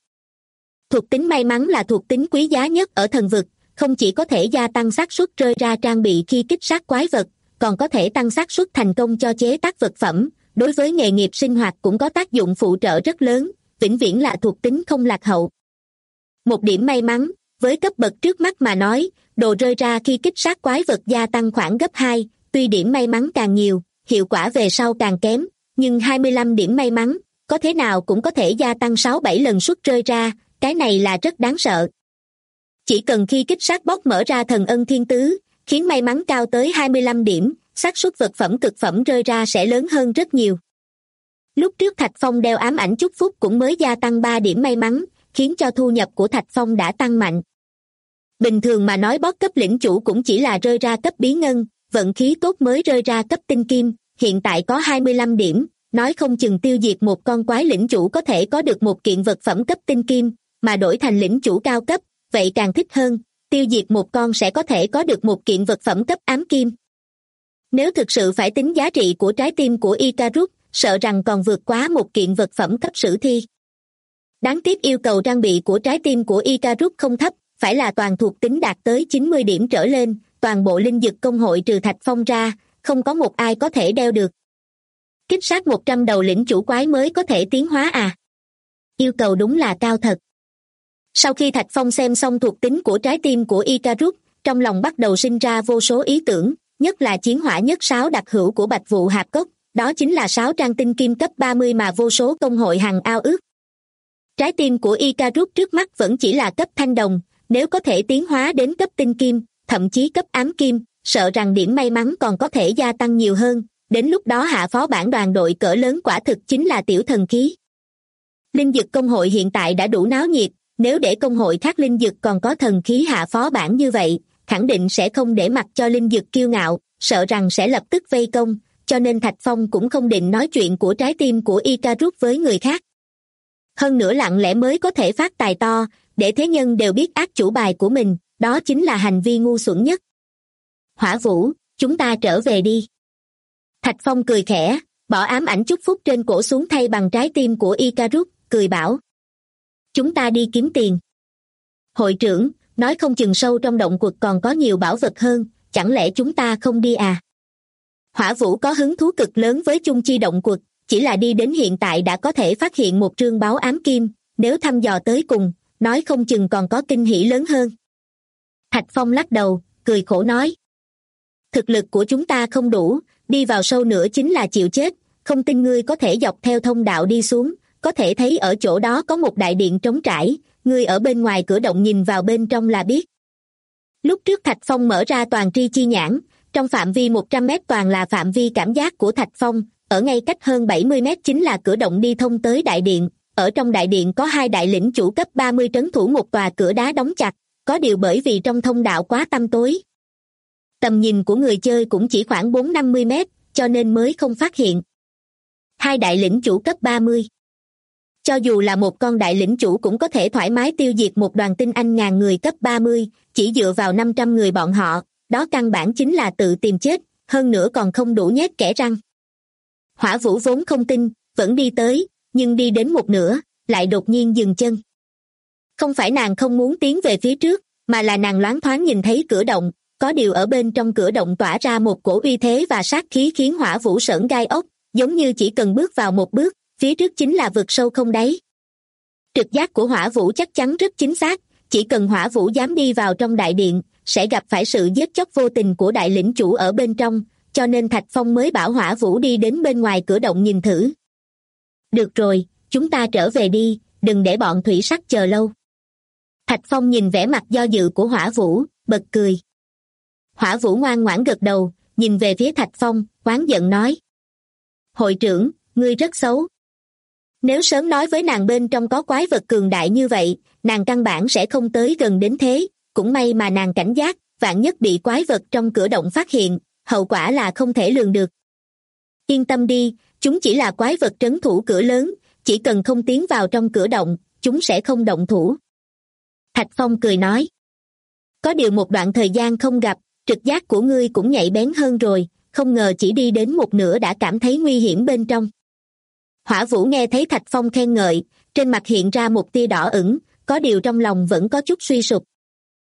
Thuộc tính may mắn là thuộc tính quý giá nhất ở thần vực, không chỉ có thể gia tăng xác suất rơi ra trang bị khi kích sát quái vật, còn có thể tăng xác suất thành công cho chế tác vật phẩm, đối với nghề nghiệp sinh hoạt cũng có tác dụng phụ trợ rất lớn, vĩnh viễn là thuộc tính không lạc hậu. Một điểm may mắn, với cấp bậc trước mắt mà nói, đồ rơi ra khi kích sát quái vật gia tăng khoảng gấp 2, tuy điểm may mắn càng nhiều, hiệu quả về sau càng kém, nhưng 25 điểm may mắn, có thế nào cũng có thể gia tăng 6-7 lần suất rơi ra, cái này là rất đáng sợ. Chỉ cần khi kích sát boss mở ra thần ân thiên tứ, khiến may mắn cao tới 25 điểm, xác suất vật phẩm cực phẩm rơi ra sẽ lớn hơn rất nhiều. Lúc trước Thạch Phong đeo ám ảnh chúc phúc cũng mới gia tăng 3 điểm may mắn, khiến cho thu nhập của Thạch Phong đã tăng mạnh. Bình thường mà nói boss cấp lĩnh chủ cũng chỉ là rơi ra cấp bí ngân, vận khí tốt mới rơi ra cấp tinh kim, hiện tại có 25 điểm, nói không chừng tiêu diệt một con quái lĩnh chủ có thể có được một kiện vật phẩm cấp tinh kim, mà đổi thành lĩnh chủ cao cấp, vậy càng thích hơn, tiêu diệt một con sẽ có thể có được một kiện vật phẩm cấp ám kim. Nếu thực sự phải tính giá trị của trái tim của Icarus, sợ rằng còn vượt quá một kiện vật phẩm cấp sử thi. Đáng tiếc yêu cầu trang bị của trái tim của Icarus không thấp, phải là toàn thuộc tính đạt tới 90 điểm trở lên, toàn bộ linh dực công hội trừ Thạch Phong ra, không có một ai có thể đeo được. Kích sát 100 đầu lĩnh chủ quái mới có thể tiến hóa à? Yêu cầu đúng là cao thật. Sau khi Thạch Phong xem xong thuộc tính của trái tim của Icarus, trong lòng bắt đầu sinh ra vô số ý tưởng, nhất là chiến hỏa nhất sáo đặc hữu của Bạch Vụ Hạp Cốc, đó chính là 6 trang tinh kim cấp 30 mà vô số công hội hằng ao ước. Trái tim của Icarus trước mắt vẫn chỉ là cấp thanh đồng, nếu có thể tiến hóa đến cấp tinh kim, thậm chí cấp ám kim, sợ rằng điểm may mắn còn có thể gia tăng nhiều hơn, đến lúc đó hạ phó bản đoàn đội cỡ lớn quả thực chính là tiểu thần khí. Linh dực công hội hiện tại đã đủ náo nhiệt, nếu để công hội khác linh dực còn có thần khí hạ phó bản như vậy, khẳng định sẽ không để mặc cho linh dực kiêu ngạo, sợ rằng sẽ lập tức vây công, cho nên Thạch Phong cũng không định nói chuyện của trái tim của Icarus với người khác. Hơn nữa lặng lẽ mới có thể phát tài to, để thế nhân đều biết ác chủ bài của mình, đó chính là hành vi ngu xuẩn nhất. Hỏa Vũ, chúng ta trở về đi. Thạch Phong cười khẽ, bỏ ám ảnh chúc phúc trên cổ xuống thay bằng trái tim của Icarus, cười bảo. Chúng ta đi kiếm tiền. Hội trưởng, nói không chừng sâu trong động quật còn có nhiều bảo vật hơn, chẳng lẽ chúng ta không đi à? Hỏa Vũ có hứng thú cực lớn với chung chi động quật, chỉ là đi đến hiện tại đã có thể phát hiện một trương báu ám kim, nếu thăm dò tới cùng, nói không chừng còn có kinh hỉ lớn hơn. Thạch Phong lắc đầu, cười khổ nói. Thực lực của chúng ta không đủ, đi vào sâu nữa chính là chịu chết, không tin ngươi có thể dọc theo thông đạo đi xuống, có thể thấy ở chỗ đó có một đại điện trống trải, ngươi ở bên ngoài cửa động nhìn vào bên trong là biết. Lúc trước Thạch Phong mở ra toàn tri chi nhãn, trong phạm vi 100 mét toàn là phạm vi cảm giác của Thạch Phong, ở ngay cách hơn 70 mét chính là cửa động đi thông tới đại điện, ở trong đại điện có 2 đại lĩnh chủ cấp 30 trấn thủ một tòa cửa đá đóng chặt, có điều bởi vì trong thông đạo quá tăm tối. Tầm nhìn của người chơi cũng chỉ khoảng 4-50 mét, cho nên mới không phát hiện. 2 đại lĩnh chủ cấp 30. Cho dù là một con đại lĩnh chủ cũng có thể thoải mái tiêu diệt một đoàn tinh anh ngàn người cấp 30, chỉ dựa vào 500 người bọn họ, đó căn bản chính là tự tìm chết, hơn nữa còn không đủ nhét kẽ răng. Hỏa Vũ vốn không tin, vẫn đi tới, nhưng đi đến một nửa, lại đột nhiên dừng chân. Không phải nàng không muốn tiến về phía trước, mà là nàng loáng thoáng nhìn thấy cửa động, có điều ở bên trong cửa động tỏa ra một cổ uy thế và sát khí khiến Hỏa Vũ sởn gai ốc, giống như chỉ cần bước vào một bước, phía trước chính là vực sâu không đáy. Trực giác của Hỏa Vũ chắc chắn rất chính xác, chỉ cần Hỏa Vũ dám đi vào trong đại điện, sẽ gặp phải sự giết chóc vô tình của đại lĩnh chủ ở bên trong, cho nên Thạch Phong mới bảo Hỏa Vũ đi đến bên ngoài cửa động nhìn thử. Được rồi, chúng ta trở về đi, đừng để bọn thủy sắc chờ lâu. Thạch Phong nhìn vẻ mặt do dự của Hỏa Vũ, bật cười. Hỏa Vũ ngoan ngoãn gật đầu, nhìn về phía Thạch Phong, oán giận nói. Hội trưởng, ngươi rất xấu. Nếu sớm nói với nàng bên trong có quái vật cường đại như vậy, nàng căn bản sẽ không tới gần đến thế, cũng may mà nàng cảnh giác, vạn nhất bị quái vật trong cửa động phát hiện, hậu quả là không thể lường được. Yên tâm đi, chúng chỉ là quái vật trấn thủ cửa lớn, chỉ cần không tiến vào trong cửa động, chúng sẽ không động thủ. Thạch Phong cười nói. Có điều một đoạn thời gian không gặp, trực giác của ngươi cũng nhạy bén hơn rồi, không ngờ chỉ đi đến một nửa đã cảm thấy nguy hiểm bên trong. Hỏa Vũ nghe thấy Thạch Phong khen ngợi, trên mặt hiện ra một tia đỏ ửng, có điều trong lòng vẫn có chút suy sụp.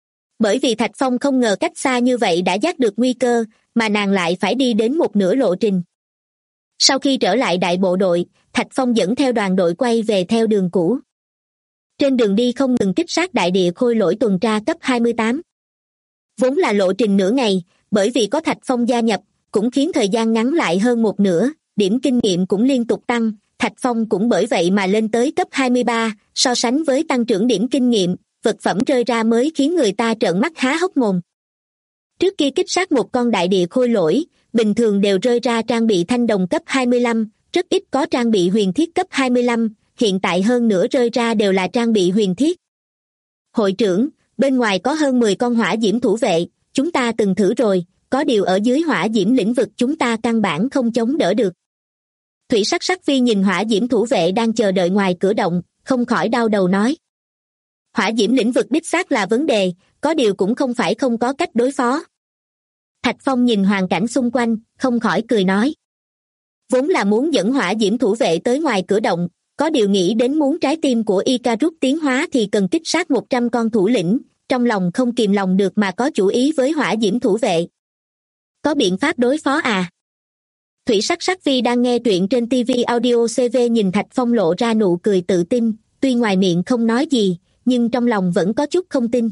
Bởi vì Thạch Phong không ngờ cách xa như vậy đã giác được nguy cơ, mà nàng lại phải đi đến một nửa lộ trình. Sau khi trở lại đại bộ đội, Thạch Phong dẫn theo đoàn đội quay về theo đường cũ. Trên đường đi không ngừng kích sát đại địa khôi lỗi tuần tra cấp 28. Vốn là lộ trình nửa ngày, bởi vì có Thạch Phong gia nhập, cũng khiến thời gian ngắn lại hơn một nửa, điểm kinh nghiệm cũng liên tục tăng, Thạch Phong cũng bởi vậy mà lên tới cấp 23, so sánh với tăng trưởng điểm kinh nghiệm, vật phẩm rơi ra mới khiến người ta trợn mắt há hốc mồm. Trước kia kích sát một con đại địa khôi lỗi, bình thường đều rơi ra trang bị thanh đồng cấp 25, rất ít có trang bị huyền thiết cấp 25, hiện tại hơn nữa rơi ra đều là trang bị huyền thiết. Hội trưởng, bên ngoài có hơn 10 con hỏa diễm thủ vệ, chúng ta từng thử rồi, có điều ở dưới hỏa diễm lĩnh vực chúng ta căn bản không chống đỡ được. Thủy sắc sắc phi nhìn hỏa diễm thủ vệ đang chờ đợi ngoài cửa động, không khỏi đau đầu nói. Hỏa diễm lĩnh vực đích xác là vấn đề, có điều cũng không phải không có cách đối phó. Thạch Phong nhìn hoàn cảnh xung quanh, không khỏi cười nói. Vốn là muốn dẫn hỏa diễm thủ vệ tới ngoài cửa động, có điều nghĩ đến muốn trái tim của Icarus tiến hóa thì cần kích sát 100 con thủ lĩnh, trong lòng không kìm lòng được mà có chủ ý với hỏa diễm thủ vệ. Có biện pháp đối phó à? Thủy sắc sắc phi đang nghe truyện trên TV Audio CV nhìn Thạch Phong lộ ra nụ cười tự tin, tuy ngoài miệng không nói gì, nhưng trong lòng vẫn có chút không tin.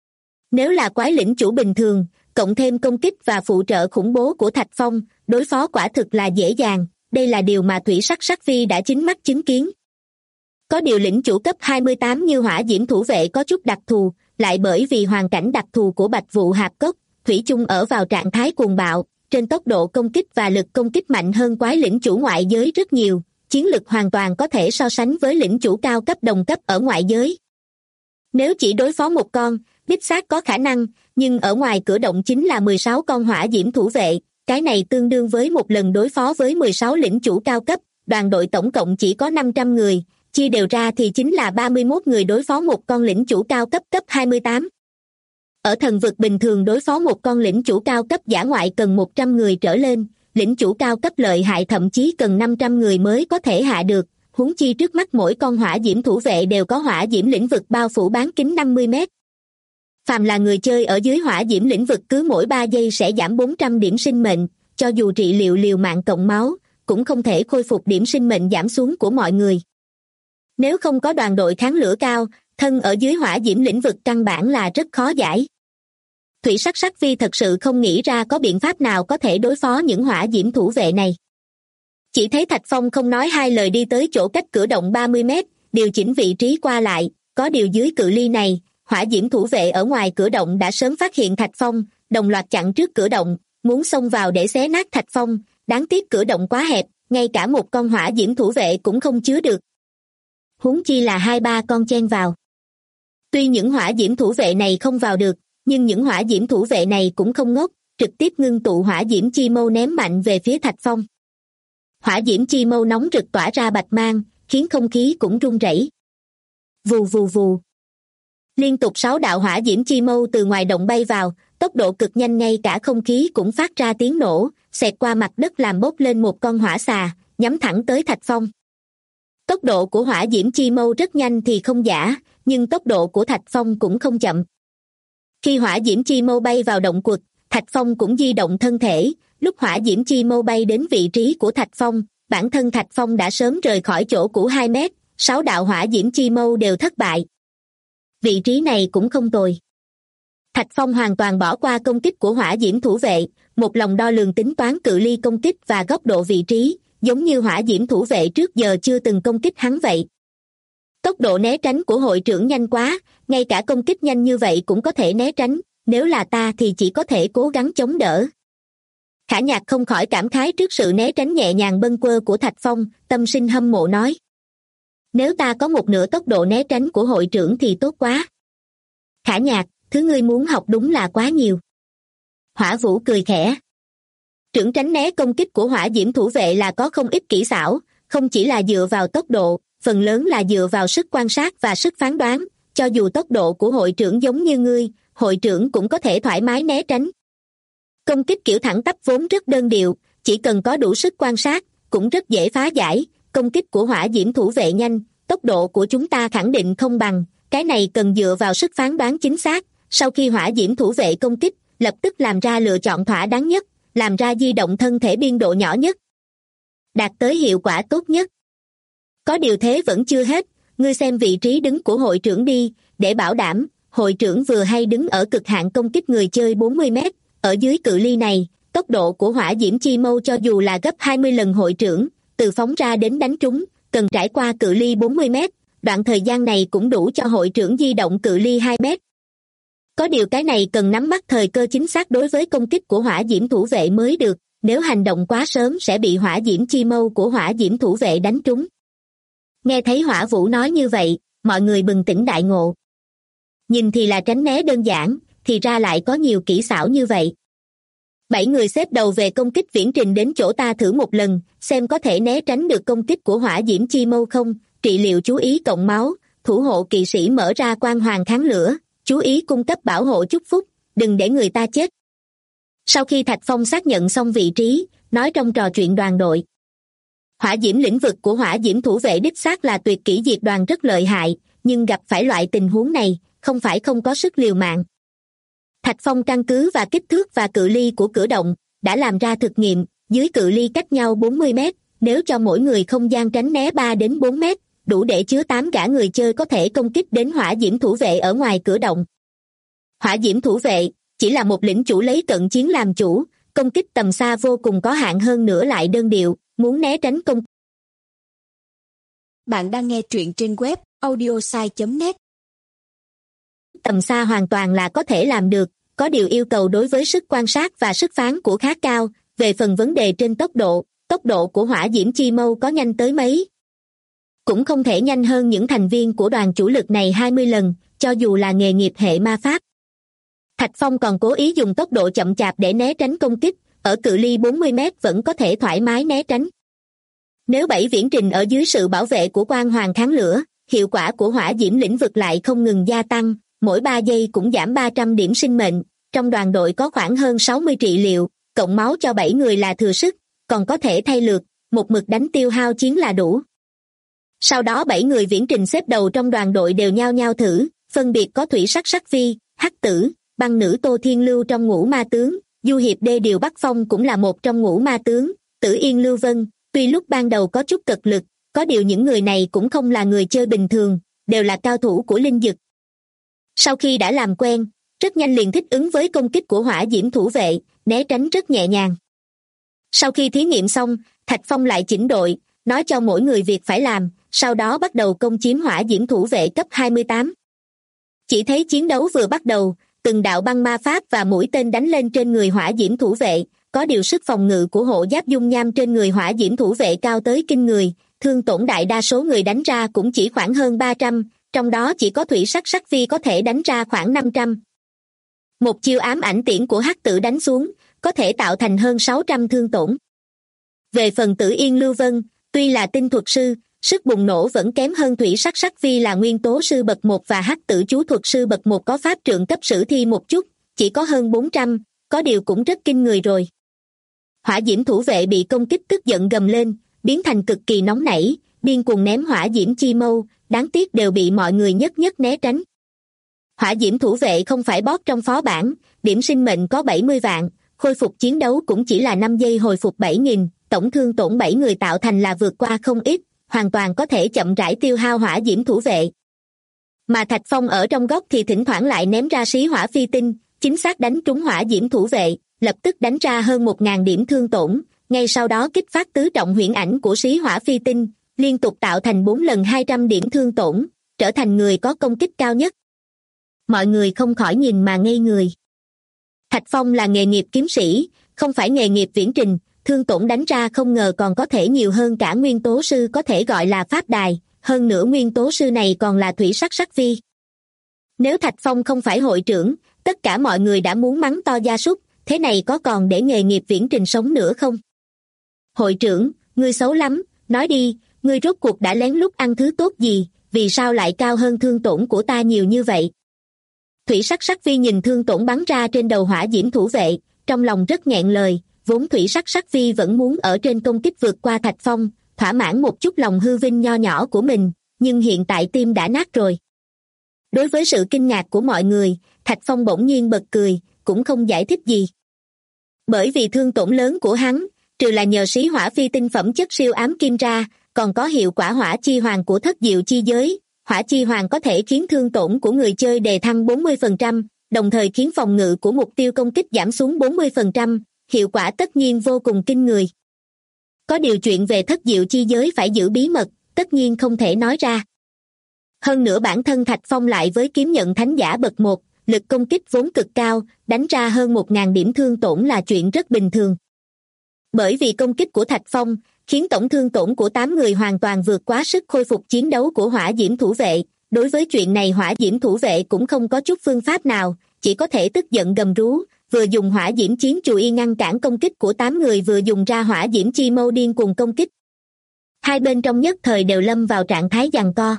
Nếu là quái lĩnh chủ bình thường, cộng thêm công kích và phụ trợ khủng bố của Thạch Phong, đối phó quả thực là dễ dàng, đây là điều mà Thủy Sắc Sắc Vi đã chính mắt chứng kiến. Có điều lĩnh chủ cấp 28 như hỏa diễm thủ vệ có chút đặc thù, lại bởi vì hoàn cảnh đặc thù của Bạch Vụ Hạp Cốc, thủy chung ở vào trạng thái cuồng bạo, trên tốc độ công kích và lực công kích mạnh hơn quái lĩnh chủ ngoại giới rất nhiều, chiến lực hoàn toàn có thể so sánh với lĩnh chủ cao cấp đồng cấp ở ngoại giới. Nếu chỉ đối phó một con, đích xác có khả năng, nhưng ở ngoài cửa động chính là 16 con hỏa diễm thủ vệ, cái này tương đương với một lần đối phó với 16 lĩnh chủ cao cấp, đoàn đội tổng cộng chỉ có 500 người, chia đều ra thì chính là 31 người đối phó một con lĩnh chủ cao cấp cấp 28. Ở thần vực bình thường đối phó một con lĩnh chủ cao cấp dã ngoại cần 100 người trở lên, lĩnh chủ cao cấp lợi hại thậm chí cần 500 người mới có thể hạ được, huống chi trước mắt mỗi con hỏa diễm thủ vệ đều có hỏa diễm lĩnh vực bao phủ bán kính 50 mét. Phàm là người chơi ở dưới hỏa diễm lĩnh vực cứ mỗi 3 giây sẽ giảm 400 điểm sinh mệnh, cho dù trị liệu liều mạng cộng máu, cũng không thể khôi phục điểm sinh mệnh giảm xuống của mọi người. Nếu không có đoàn đội kháng lửa cao, thân ở dưới hỏa diễm lĩnh vực căn bản là rất khó giải. Thủy Sắc Sắc Vi thật sự không nghĩ ra có biện pháp nào có thể đối phó những hỏa diễm thủ vệ này. Chỉ thấy Thạch Phong không nói hai lời đi tới chỗ cách cửa động 30 mét, điều chỉnh vị trí qua lại, có điều dưới cự ly này, hỏa diễm thủ vệ ở ngoài cửa động đã sớm phát hiện Thạch Phong, đồng loạt chặn trước cửa động, muốn xông vào để xé nát Thạch Phong, đáng tiếc cửa động quá hẹp, ngay cả một con hỏa diễm thủ vệ cũng không chứa được. Huống chi là 2-3 con chen vào. Tuy những hỏa diễm thủ vệ này không vào được, nhưng những hỏa diễm thủ vệ này cũng không ngốc, trực tiếp ngưng tụ hỏa diễm chi mâu ném mạnh về phía Thạch Phong. Hỏa diễm chi mâu nóng rực tỏa ra bạch mang, khiến không khí cũng rung rẩy. Vù vù vù. Liên tục 6 đạo hỏa diễm chi mâu từ ngoài động bay vào, tốc độ cực nhanh, ngay cả không khí cũng phát ra tiếng nổ, xẹt qua mặt đất làm bốc lên một con hỏa xà, nhắm thẳng tới Thạch Phong. Tốc độ của hỏa diễm chi mâu rất nhanh thì không giả, nhưng tốc độ của Thạch Phong cũng không chậm. Khi hỏa diễm chi mâu bay vào động quật, Thạch Phong cũng di động thân thể, lúc hỏa diễm chi mâu bay đến vị trí của Thạch Phong, bản thân Thạch Phong đã sớm rời khỏi chỗ cũ 2 mét, 6 đạo hỏa diễm chi mâu đều thất bại. Vị trí này cũng không tồi. Thạch Phong hoàn toàn bỏ qua công kích của hỏa diễm thủ vệ, một lòng đo lường tính toán cự ly công kích và góc độ vị trí, giống như hỏa diễm thủ vệ trước giờ chưa từng công kích hắn vậy. Tốc độ né tránh của hội trưởng nhanh quá, ngay cả công kích nhanh như vậy cũng có thể né tránh, nếu là ta thì chỉ có thể cố gắng chống đỡ. Khả Nhạc không khỏi cảm khái trước sự né tránh nhẹ nhàng bâng quơ của Thạch Phong, tâm sinh hâm mộ nói. Nếu ta có một nửa tốc độ né tránh của hội trưởng thì tốt quá. Khả Nhạc, thứ ngươi muốn học đúng là quá nhiều. Hỏa Vũ cười khẽ. Trưởng tránh né công kích của hỏa diễm thủ vệ là có không ít kỹ xảo, không chỉ là dựa vào tốc độ, phần lớn là dựa vào sức quan sát và sức phán đoán, cho dù tốc độ của hội trưởng giống như ngươi, hội trưởng cũng có thể thoải mái né tránh. Công kích kiểu thẳng tắp vốn rất đơn điệu, chỉ cần có đủ sức quan sát, cũng rất dễ phá giải, công kích của hỏa diễm thủ vệ nhanh, tốc độ của chúng ta khẳng định không bằng, cái này cần dựa vào sức phán đoán chính xác, sau khi hỏa diễm thủ vệ công kích, lập tức làm ra lựa chọn thỏa đáng nhất, làm ra di động thân thể biên độ nhỏ nhất, đạt tới hiệu quả tốt nhất. Có điều thế vẫn chưa hết, ngươi xem vị trí đứng của hội trưởng đi, để bảo đảm, hội trưởng vừa hay đứng ở cực hạn công kích người chơi 40 mét, ở dưới cự ly này, tốc độ của hỏa diễm chi mâu cho dù là gấp 20 lần hội trưởng, từ phóng ra đến đánh trúng, cần trải qua cự ly 40 mét, đoạn thời gian này cũng đủ cho hội trưởng di động cự ly 2 mét. Có điều cái này cần nắm bắt thời cơ chính xác đối với công kích của hỏa diễm thủ vệ mới được, nếu hành động quá sớm sẽ bị hỏa diễm chi mâu của hỏa diễm thủ vệ đánh trúng. Nghe thấy Hỏa Vũ nói như vậy, mọi người bừng tỉnh đại ngộ. Nhìn thì là tránh né đơn giản, thì ra lại có nhiều kỹ xảo như vậy. 7 người xếp đầu về công kích viễn trình đến chỗ ta thử một lần, xem có thể né tránh được công kích của hỏa diễm chi mâu không, trị liệu chú ý cộng máu, thủ hộ kỵ sĩ mở ra quang hoàng kháng lửa, chú ý cung cấp bảo hộ chúc phúc, đừng để người ta chết. Sau khi Thạch Phong xác nhận xong vị trí, nói trong trò chuyện đoàn đội. Hỏa diễm lĩnh vực của hỏa diễm thủ vệ đích xác là tuyệt kỹ diệt đoàn rất lợi hại, nhưng gặp phải loại tình huống này, không phải không có sức liều mạng. Thạch Phong căn cứ và kích thước và cự ly của cửa động, đã làm ra thực nghiệm, dưới cự ly cách nhau 40 mét, nếu cho mỗi người không gian tránh né 3 đến 4 mét, đủ để chứa 8 gã người chơi có thể công kích đến hỏa diễm thủ vệ ở ngoài cửa động. Hỏa diễm thủ vệ, chỉ là một lĩnh chủ lấy cận chiến làm chủ, công kích tầm xa vô cùng có hạn hơn nữa lại đơn điệu, muốn né tránh công. Bạn đang nghe truyện trên web audiosai.net. Tầm xa hoàn toàn là có thể làm được, có điều yêu cầu đối với sức quan sát và sức phán của khá cao. Về phần vấn đề trên tốc độ của hỏa diễm chi mâu có nhanh tới mấy cũng không thể nhanh hơn những thành viên của đoàn chủ lực này 20 lần, cho dù là nghề nghiệp hệ ma pháp. Thạch Phong còn cố ý dùng tốc độ chậm chạp để né tránh công kích, ở cự ly 40 mét vẫn có thể thoải mái né tránh. Nếu 7 viễn trình ở dưới sự bảo vệ của quang hoàng kháng lửa, hiệu quả của hỏa diễm lĩnh vực lại không ngừng gia tăng, mỗi 3 giây cũng giảm 300 điểm sinh mệnh. Trong đoàn đội có khoảng hơn 60 trị liệu, cộng máu cho 7 người là thừa sức, còn có thể thay lượt, một mực đánh tiêu hao chiến là đủ. Sau đó 7 người viễn trình xếp đầu trong đoàn đội đều nhao nhao thử, phân biệt có thủy sắc sắc vi, hắc tử, băng nữ Tô Thiên Lưu trong ngũ ma tướng, du hiệp Đê Điều Bắc Phong cũng là một trong ngũ ma tướng, Tử Yên Lưu Vân, tuy lúc ban đầu có chút cật lực, có điều những người này cũng không là người chơi bình thường, đều là cao thủ của linh dực. Sau khi đã làm quen, rất nhanh liền thích ứng với công kích của hỏa diễm thủ vệ, né tránh rất nhẹ nhàng. Sau khi thí nghiệm xong, Thạch Phong lại chỉnh đội, nói cho mỗi người việc phải làm, sau đó bắt đầu công chiếm hỏa diễm thủ vệ cấp 28. Chỉ thấy chiến đấu vừa bắt đầu, từng đạo băng ma pháp và mũi tên đánh lên trên người hỏa diễm thủ vệ, có điều sức phòng ngự của hộ giáp dung nham trên người hỏa diễm thủ vệ cao tới kinh người, thương tổn đại đa số người đánh ra cũng chỉ khoảng hơn 300, trong đó chỉ có thủy sắc sắc vi có thể đánh ra khoảng 500. Một chiêu ám ảnh tiễn của hắc tử đánh xuống, có thể tạo thành hơn 600 thương tổn. Về phần Tử Yên Lưu Vân, tuy là tinh thuật sư, sức bùng nổ vẫn kém hơn thủy sắc sắc vi là nguyên tố sư bậc 1 và hắc tử chú thuật sư bậc 1 có pháp trượng cấp sử thi một chút, chỉ có hơn 400, có điều cũng rất kinh người rồi. Hỏa diễm thủ vệ bị công kích tức giận gầm lên, biến thành cực kỳ nóng nảy, điên cuồng ném hỏa diễm chi mâu, đáng tiếc đều bị mọi người nhất nhất né tránh. Hỏa diễm thủ vệ không phải bóp trong phó bản, điểm sinh mệnh có 70 vạn, khôi phục chiến đấu cũng chỉ là 5 giây hồi phục 7.000, tổng thương tổn 7 người tạo thành là vượt qua không ít, hoàn toàn có thể chậm rãi tiêu hao hỏa diễm thủ vệ. Mà Thạch Phong ở trong góc thì thỉnh thoảng lại ném ra xí hỏa phi tinh, chính xác đánh trúng hỏa diễm thủ vệ, lập tức đánh ra hơn 1.000 điểm thương tổn, ngay sau đó kích phát tứ trọng huyễn ảnh của xí hỏa phi tinh, liên tục tạo thành 4 lần 200 điểm thương tổn, trở thành người có công kích cao nhất. Mọi người không khỏi nhìn mà ngây người. Thạch Phong là nghề nghiệp kiếm sĩ, không phải nghề nghiệp viễn trình, thương tổn đánh ra không ngờ còn có thể nhiều hơn cả nguyên tố sư có thể gọi là pháp đài, hơn nữa nguyên tố sư này còn là thủy sắc sắc vi. Nếu Thạch Phong không phải hội trưởng, tất cả mọi người đã muốn mắng to gia súc, thế này có còn để nghề nghiệp viễn trình sống nữa không? Hội trưởng, ngươi xấu lắm, nói đi, ngươi rốt cuộc đã lén lút ăn thứ tốt gì, vì sao lại cao hơn thương tổn của ta nhiều như vậy? Thủy sắc sắc vi nhìn thương tổn bắn ra trên đầu hỏa diễm thủ vệ, trong lòng rất nghẹn lời, vốn thủy sắc sắc vi vẫn muốn ở trên công kích vượt qua Thạch Phong, thỏa mãn một chút lòng hư vinh nho nhỏ của mình, nhưng hiện tại tim đã nát rồi. Đối với sự kinh ngạc của mọi người, Thạch Phong bỗng nhiên bật cười, cũng không giải thích gì. Bởi vì thương tổn lớn của hắn, trừ là nhờ xí hỏa phi tinh phẩm chất siêu ám kim ra, còn có hiệu quả hỏa chi hoàng của thất diệu chi giới. Hỏa chi hoàng có thể khiến thương tổn của người chơi đề thăng 40%, đồng thời khiến phòng ngự của mục tiêu công kích giảm xuống 40%, hiệu quả tất nhiên vô cùng kinh người. Có điều chuyện về thất diệu chi giới phải giữ bí mật, tất nhiên không thể nói ra. Hơn nữa bản thân Thạch Phong lại với kiếm nhận thánh giả bậc 1, lực công kích vốn cực cao, đánh ra hơn 1.000 điểm thương tổn là chuyện rất bình thường. Bởi vì công kích của Thạch Phong, khiến tổng thương tổn của 8 người hoàn toàn vượt quá sức khôi phục chiến đấu của hỏa diễm thủ vệ. Đối với chuyện này hỏa diễm thủ vệ cũng không có chút phương pháp nào, chỉ có thể tức giận gầm rú, vừa dùng hỏa diễm chiến chùy ngăn cản công kích của 8 người vừa dùng ra hỏa diễm chi mâu điên cùng công kích. Hai bên trong nhất thời đều lâm vào trạng thái giằng co.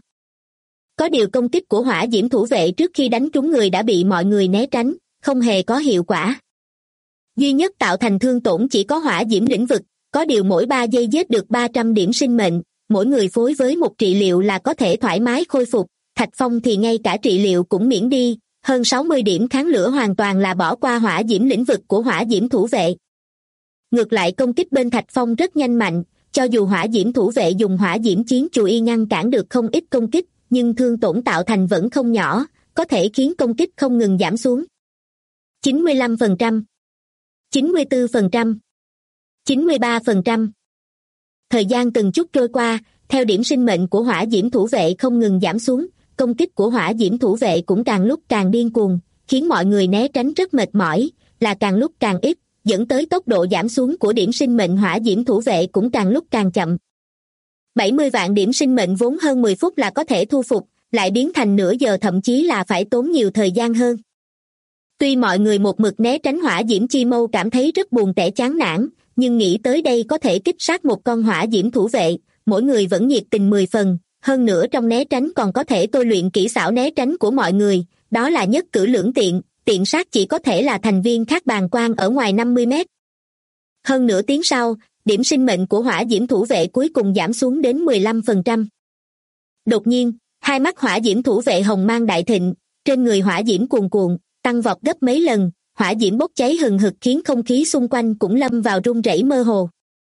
Có điều công kích của hỏa diễm thủ vệ trước khi đánh trúng người đã bị mọi người né tránh, không hề có hiệu quả. Duy nhất tạo thành thương tổn chỉ có hỏa diễm lĩnh vực, có điều mỗi 3 giây giết được 300 điểm sinh mệnh, mỗi người phối với một trị liệu là có thể thoải mái khôi phục. Thạch Phong thì ngay cả trị liệu cũng miễn đi, hơn 60 điểm kháng lửa hoàn toàn là bỏ qua hỏa diễm lĩnh vực của hỏa diễm thủ vệ. Ngược lại công kích bên Thạch Phong rất nhanh mạnh, cho dù hỏa diễm thủ vệ dùng hỏa diễm chiến chùy ngăn cản được không ít công kích, nhưng thương tổn tạo thành vẫn không nhỏ, có thể khiến công kích không ngừng giảm xuống. 95%, 94%, 93%. Thời gian từng chút trôi qua, theo điểm sinh mệnh của hỏa diễm thủ vệ không ngừng giảm xuống, công kích của hỏa diễm thủ vệ cũng càng lúc càng điên cuồng, khiến mọi người né tránh rất mệt mỏi, là càng lúc càng ít, dẫn tới tốc độ giảm xuống của điểm sinh mệnh hỏa diễm thủ vệ cũng càng lúc càng chậm. 70 vạn điểm sinh mệnh vốn hơn 10 phút là có thể thu phục, lại biến thành nửa giờ thậm chí là phải tốn nhiều thời gian hơn. Tuy mọi người một mực né tránh hỏa diễm chi mâu cảm thấy rất buồn tẻ chán nản, nhưng nghĩ tới đây có thể kích sát một con hỏa diễm thủ vệ, mỗi người vẫn nhiệt tình 10 phần, hơn nữa trong né tránh còn có thể tôi luyện kỹ xảo né tránh của mọi người, đó là nhất cử lưỡng tiện, tiện sát chỉ có thể là thành viên khác bàng quan ở ngoài 50 mét. Hơn nửa tiếng sau, điểm sinh mệnh của hỏa diễm thủ vệ cuối cùng giảm xuống đến 15%. Đột nhiên, hai mắt hỏa diễm thủ vệ hồng mang đại thịnh, trên người hỏa diễm cuồn cuộn, tăng vọt gấp mấy lần, hỏa diễm bốc cháy hừng hực khiến không khí xung quanh cũng lâm vào rung rẩy mơ hồ.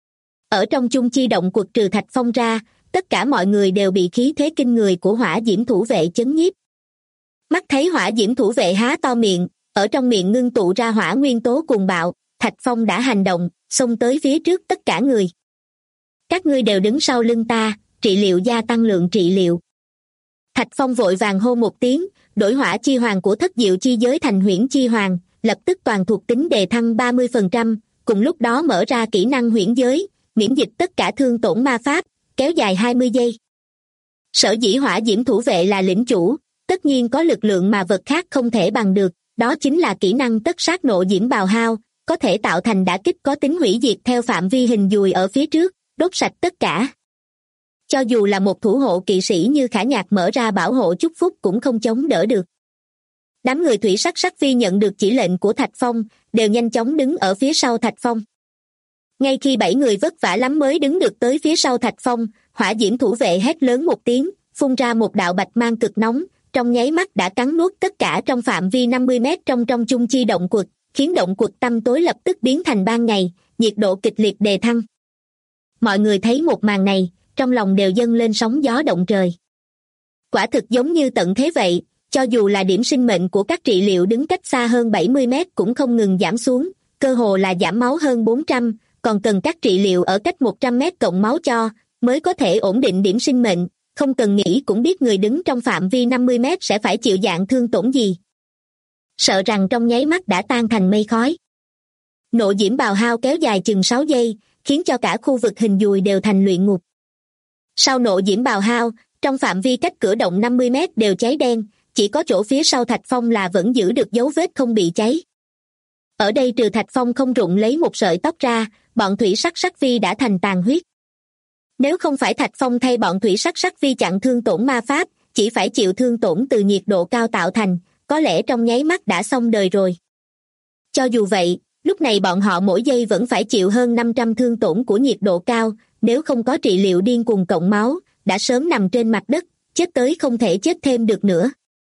Ở trong chung chi động quật trừ Thạch Phong ra, tất cả mọi người đều bị khí thế kinh người của hỏa diễm thủ vệ chấn nhiếp. Mắt thấy hỏa diễm thủ vệ há to miệng, ở trong miệng ngưng tụ ra hỏa nguyên tố cuồng bạo, Thạch Phong đã hành động, xông tới phía trước tất cả người. Các ngươi đều đứng sau lưng ta, trị liệu gia tăng lượng trị liệu. Thạch Phong vội vàng hô một tiếng, đổi hỏa chi hoàng của thất diệu chi giới thành huyễn chi hoàng, lập tức toàn thuộc tính đề thăng 30%, cùng lúc đó mở ra kỹ năng huyễn giới, miễn dịch tất cả thương tổn ma pháp, kéo dài 20 giây. Sở dĩ hỏa diễm thủ vệ là lĩnh chủ, tất nhiên có lực lượng mà vật khác không thể bằng được, đó chính là kỹ năng tất sát nộ diễm bào hao, có thể tạo thành đả kích có tính hủy diệt theo phạm vi hình dùi ở phía trước, đốt sạch tất cả. Cho dù là một thủ hộ kỵ sĩ như Khả Nhạc mở ra bảo hộ chúc phúc cũng không chống đỡ được. Đám người thủy sắc sắc phi nhận được chỉ lệnh của Thạch Phong, đều nhanh chóng đứng ở phía sau Thạch Phong. Ngay khi 7 người vất vả lắm mới đứng được tới phía sau Thạch Phong, hỏa diễm thủ vệ hét lớn một tiếng, phun ra một đạo bạch mang cực nóng, trong nháy mắt đã cắn nuốt tất cả trong phạm vi 50 mét trong chung chi động quật, khiến động quật tăm tối lập tức biến thành ban ngày, nhiệt độ kịch liệt đề thăng. Mọi người thấy một màn này, trong lòng đều dâng lên sóng gió động trời. Quả thực giống như tận thế vậy, cho dù là điểm sinh mệnh của các trị liệu đứng cách xa hơn 70 mét cũng không ngừng giảm xuống, cơ hồ là giảm máu hơn 400, còn cần các trị liệu ở cách 100 mét cộng máu cho, mới có thể ổn định điểm sinh mệnh, không cần nghĩ cũng biết người đứng trong phạm vi 50 mét sẽ phải chịu dạng thương tổn gì. Sợ rằng trong nháy mắt đã tan thành mây khói. Nộ diễm bào hao kéo dài chừng 6 giây, khiến cho cả khu vực hình dùi đều thành luyện ngục. Sau nộ diễm bào hao, trong phạm vi cách cửa động 50 mét đều cháy đen, chỉ có chỗ phía sau Thạch Phong là vẫn giữ được dấu vết không bị cháy. Ở đây trừ Thạch Phong không rụng lấy một sợi tóc ra, bọn thủy sắc sắc vi đã thành tàn huyết. Nếu không phải Thạch Phong thay bọn thủy sắc sắc vi chặn thương tổn ma pháp, chỉ phải chịu thương tổn từ nhiệt độ cao tạo thành, có lẽ trong nháy mắt đã xong đời rồi. Cho dù vậy, lúc này bọn họ mỗi giây vẫn phải chịu hơn 500 thương tổn của nhiệt độ cao, nếu không có trị liệu điên cuồng cộng máu, đã sớm nằm trên mặt đất, chết tới không thể chết thêm được nữa.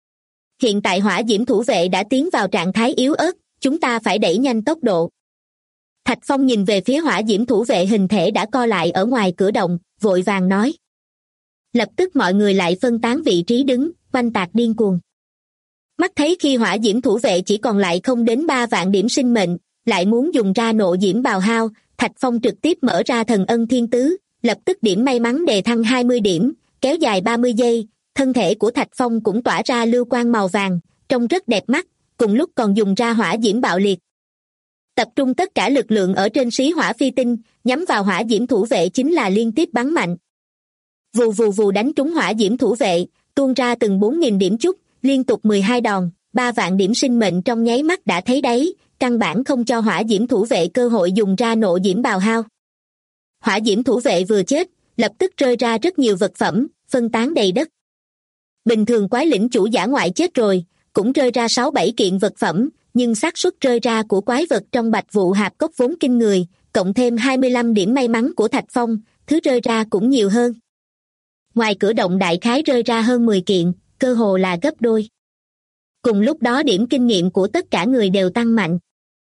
Hiện tại hỏa diễm thủ vệ đã tiến vào trạng thái yếu ớt, chúng ta phải đẩy nhanh tốc độ. Thạch Phong nhìn về phía hỏa diễm thủ vệ hình thể đã co lại ở ngoài cửa động, vội vàng nói. Lập tức mọi người lại phân tán vị trí đứng, oanh tạc điên cuồng. Mắt thấy khi hỏa diễm thủ vệ chỉ còn lại không đến 3 vạn điểm sinh mệnh, lại muốn dùng ra nộ diễm bào hao, Thạch Phong trực tiếp mở ra thần ân thiên tứ, lập tức điểm may mắn đề thăng 20 điểm, kéo dài 30 giây, thân thể của Thạch Phong cũng tỏa ra lưu quang màu vàng, trông rất đẹp mắt, cùng lúc còn dùng ra hỏa diễm bạo liệt. Tập trung tất cả lực lượng ở trên xí hỏa phi tinh, nhắm vào hỏa diễm thủ vệ chính là liên tiếp bắn mạnh. Vù vù vù đánh trúng hỏa diễm thủ vệ, tuôn ra từng 4.000 điểm chút, liên tục 12 đòn, 3 vạn điểm sinh mệnh trong nháy mắt đã thấy đáy, căn bản không cho hỏa diễm thủ vệ cơ hội dùng ra nộ diễm bào hao. Hỏa diễm thủ vệ vừa chết, lập tức rơi ra rất nhiều vật phẩm, phân tán đầy đất. Bình thường quái lĩnh chủ giả ngoại chết rồi, cũng rơi ra 6-7 kiện vật phẩm, nhưng xác suất rơi ra của quái vật trong bạch vụ hạp cốc vốn kinh người, cộng thêm 25 điểm may mắn của Thạch Phong, thứ rơi ra cũng nhiều hơn. Ngoài cửa động đại khái rơi ra hơn 10 kiện, cơ hồ là gấp đôi. Cùng lúc đó điểm kinh nghiệm của tất cả người đều tăng mạnh.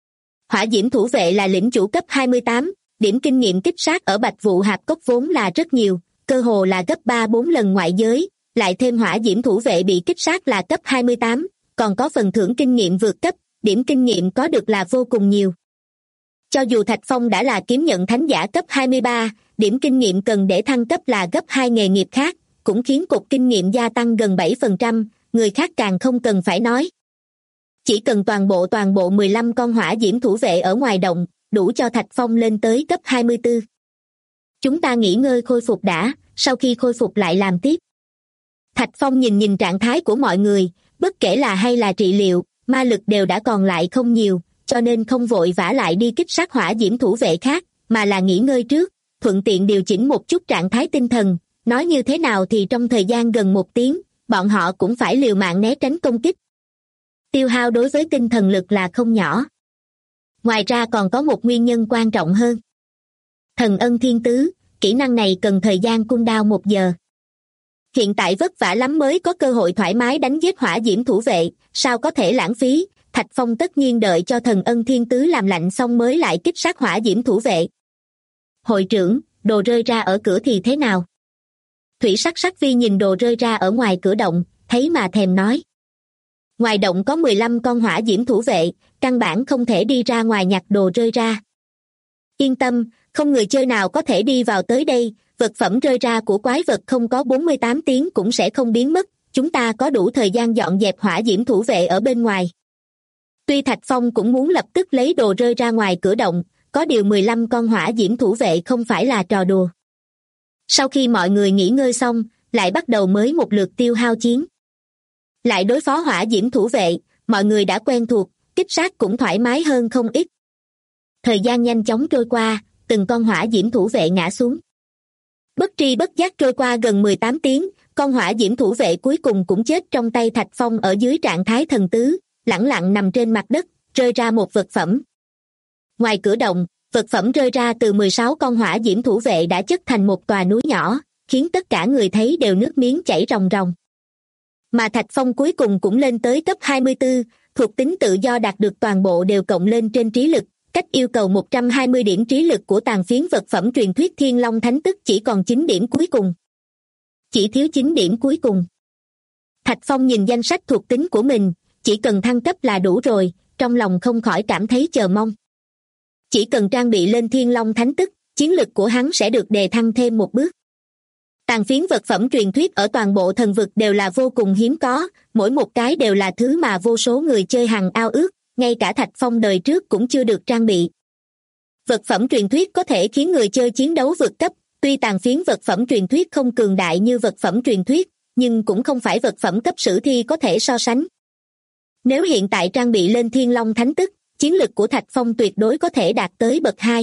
Hỏa diễm thủ vệ là lĩnh chủ cấp 28, điểm kinh nghiệm kích sát ở bạch vụ hạp cốc vốn là rất nhiều, cơ hồ là gấp 3-4 lần ngoại giới, lại thêm hỏa diễm thủ vệ bị kích sát là cấp 28, còn có phần thưởng kinh nghiệm vượt cấp, điểm kinh nghiệm có được là vô cùng nhiều. Cho dù Thạch Phong đã là kiếm nhận thánh giả cấp 23, điểm kinh nghiệm cần để thăng cấp là gấp 2 nghề nghiệp khác, cũng khiến cột kinh nghiệm gia tăng gần 7%, người khác càng không cần phải nói. Chỉ cần toàn bộ 15 con hỏa diễm thủ vệ ở ngoài động, đủ cho Thạch Phong lên tới cấp 24. Chúng ta nghỉ ngơi khôi phục đã, sau khi khôi phục lại làm tiếp. Thạch Phong nhìn trạng thái của mọi người, bất kể là hay là trị liệu, ma lực đều đã còn lại không nhiều, cho nên không vội vã lại đi kích sát hỏa diễm thủ vệ khác, mà là nghỉ ngơi trước, thuận tiện điều chỉnh một chút trạng thái tinh thần. Nói như thế nào thì trong thời gian gần 1 tiếng, bọn họ cũng phải liều mạng né tránh công kích. Tiêu hao đối với tinh thần lực là không nhỏ. Ngoài ra còn có một nguyên nhân quan trọng hơn. Thần ân thiên tứ, kỹ năng này cần thời gian cooldown 1 giờ. Hiện tại vất vả lắm mới có cơ hội thoải mái đánh giết hỏa diễm thủ vệ, sao có thể lãng phí. Thạch Phong tất nhiên đợi cho thần ân thiên tứ làm lạnh xong mới lại kích sát hỏa diễm thủ vệ. Hội trưởng, đồ rơi ra ở cửa thì thế nào? Thủy Sắc Vi nhìn đồ rơi ra ở ngoài cửa động, thấy mà thèm nói. Ngoài động có 15 con hỏa diễm thủ vệ, căn bản không thể đi ra ngoài nhặt đồ rơi ra. Yên tâm, không người chơi nào có thể đi vào tới đây, vật phẩm rơi ra của quái vật không có 48 tiếng cũng sẽ không biến mất, chúng ta có đủ thời gian dọn dẹp hỏa diễm thủ vệ ở bên ngoài. Tuy Thạch Phong cũng muốn lập tức lấy đồ rơi ra ngoài cửa động, có điều 15 con hỏa diễm thủ vệ không phải là trò đùa. Sau khi mọi người nghỉ ngơi xong, lại bắt đầu mới một lượt tiêu hao chiến. Lại đối phó hỏa diễm thủ vệ, mọi người đã quen thuộc, kích sát cũng thoải mái hơn không ít. Thời gian nhanh chóng trôi qua, từng con hỏa diễm thủ vệ ngã xuống. Bất tri bất giác trôi qua gần 18 tiếng, con hỏa diễm thủ vệ cuối cùng cũng chết trong tay Thạch Phong ở dưới trạng thái thần tứ, lẳng lặng nằm trên mặt đất, rơi ra một vật phẩm. Ngoài cửa động, vật phẩm rơi ra từ 16 con hỏa diễm thủ vệ đã chất thành một tòa núi nhỏ, khiến tất cả người thấy đều nước miếng chảy ròng ròng. Mà Thạch Phong cuối cùng cũng lên tới cấp 24, thuộc tính tự do đạt được toàn bộ đều cộng lên trên trí lực, cách yêu cầu 120 điểm trí lực của tàn phiến vật phẩm truyền thuyết Thiên Long Thánh Tức chỉ còn 9 điểm cuối cùng. Chỉ thiếu 9 điểm cuối cùng. Thạch Phong nhìn danh sách thuộc tính của mình, chỉ cần thăng cấp là đủ rồi, trong lòng không khỏi cảm thấy chờ mong. Chỉ cần trang bị lên Thiên Long Thánh Tức, chiến lực của hắn sẽ được đề thăng thêm một bước. Tàn phiến vật phẩm truyền thuyết ở toàn bộ thần vực đều là vô cùng hiếm có, mỗi một cái đều là thứ mà vô số người chơi hằng ao ước, ngay cả Thạch Phong đời trước cũng chưa được trang bị. Vật phẩm truyền thuyết có thể khiến người chơi chiến đấu vượt cấp, tuy tàn phiến vật phẩm truyền thuyết không cường đại như vật phẩm truyền thuyết, nhưng cũng không phải vật phẩm cấp sử thi có thể so sánh. Nếu hiện tại trang bị lên Thiên Long Thánh Tức, chiến lực của Thạch Phong tuyệt đối có thể đạt tới bậc 2.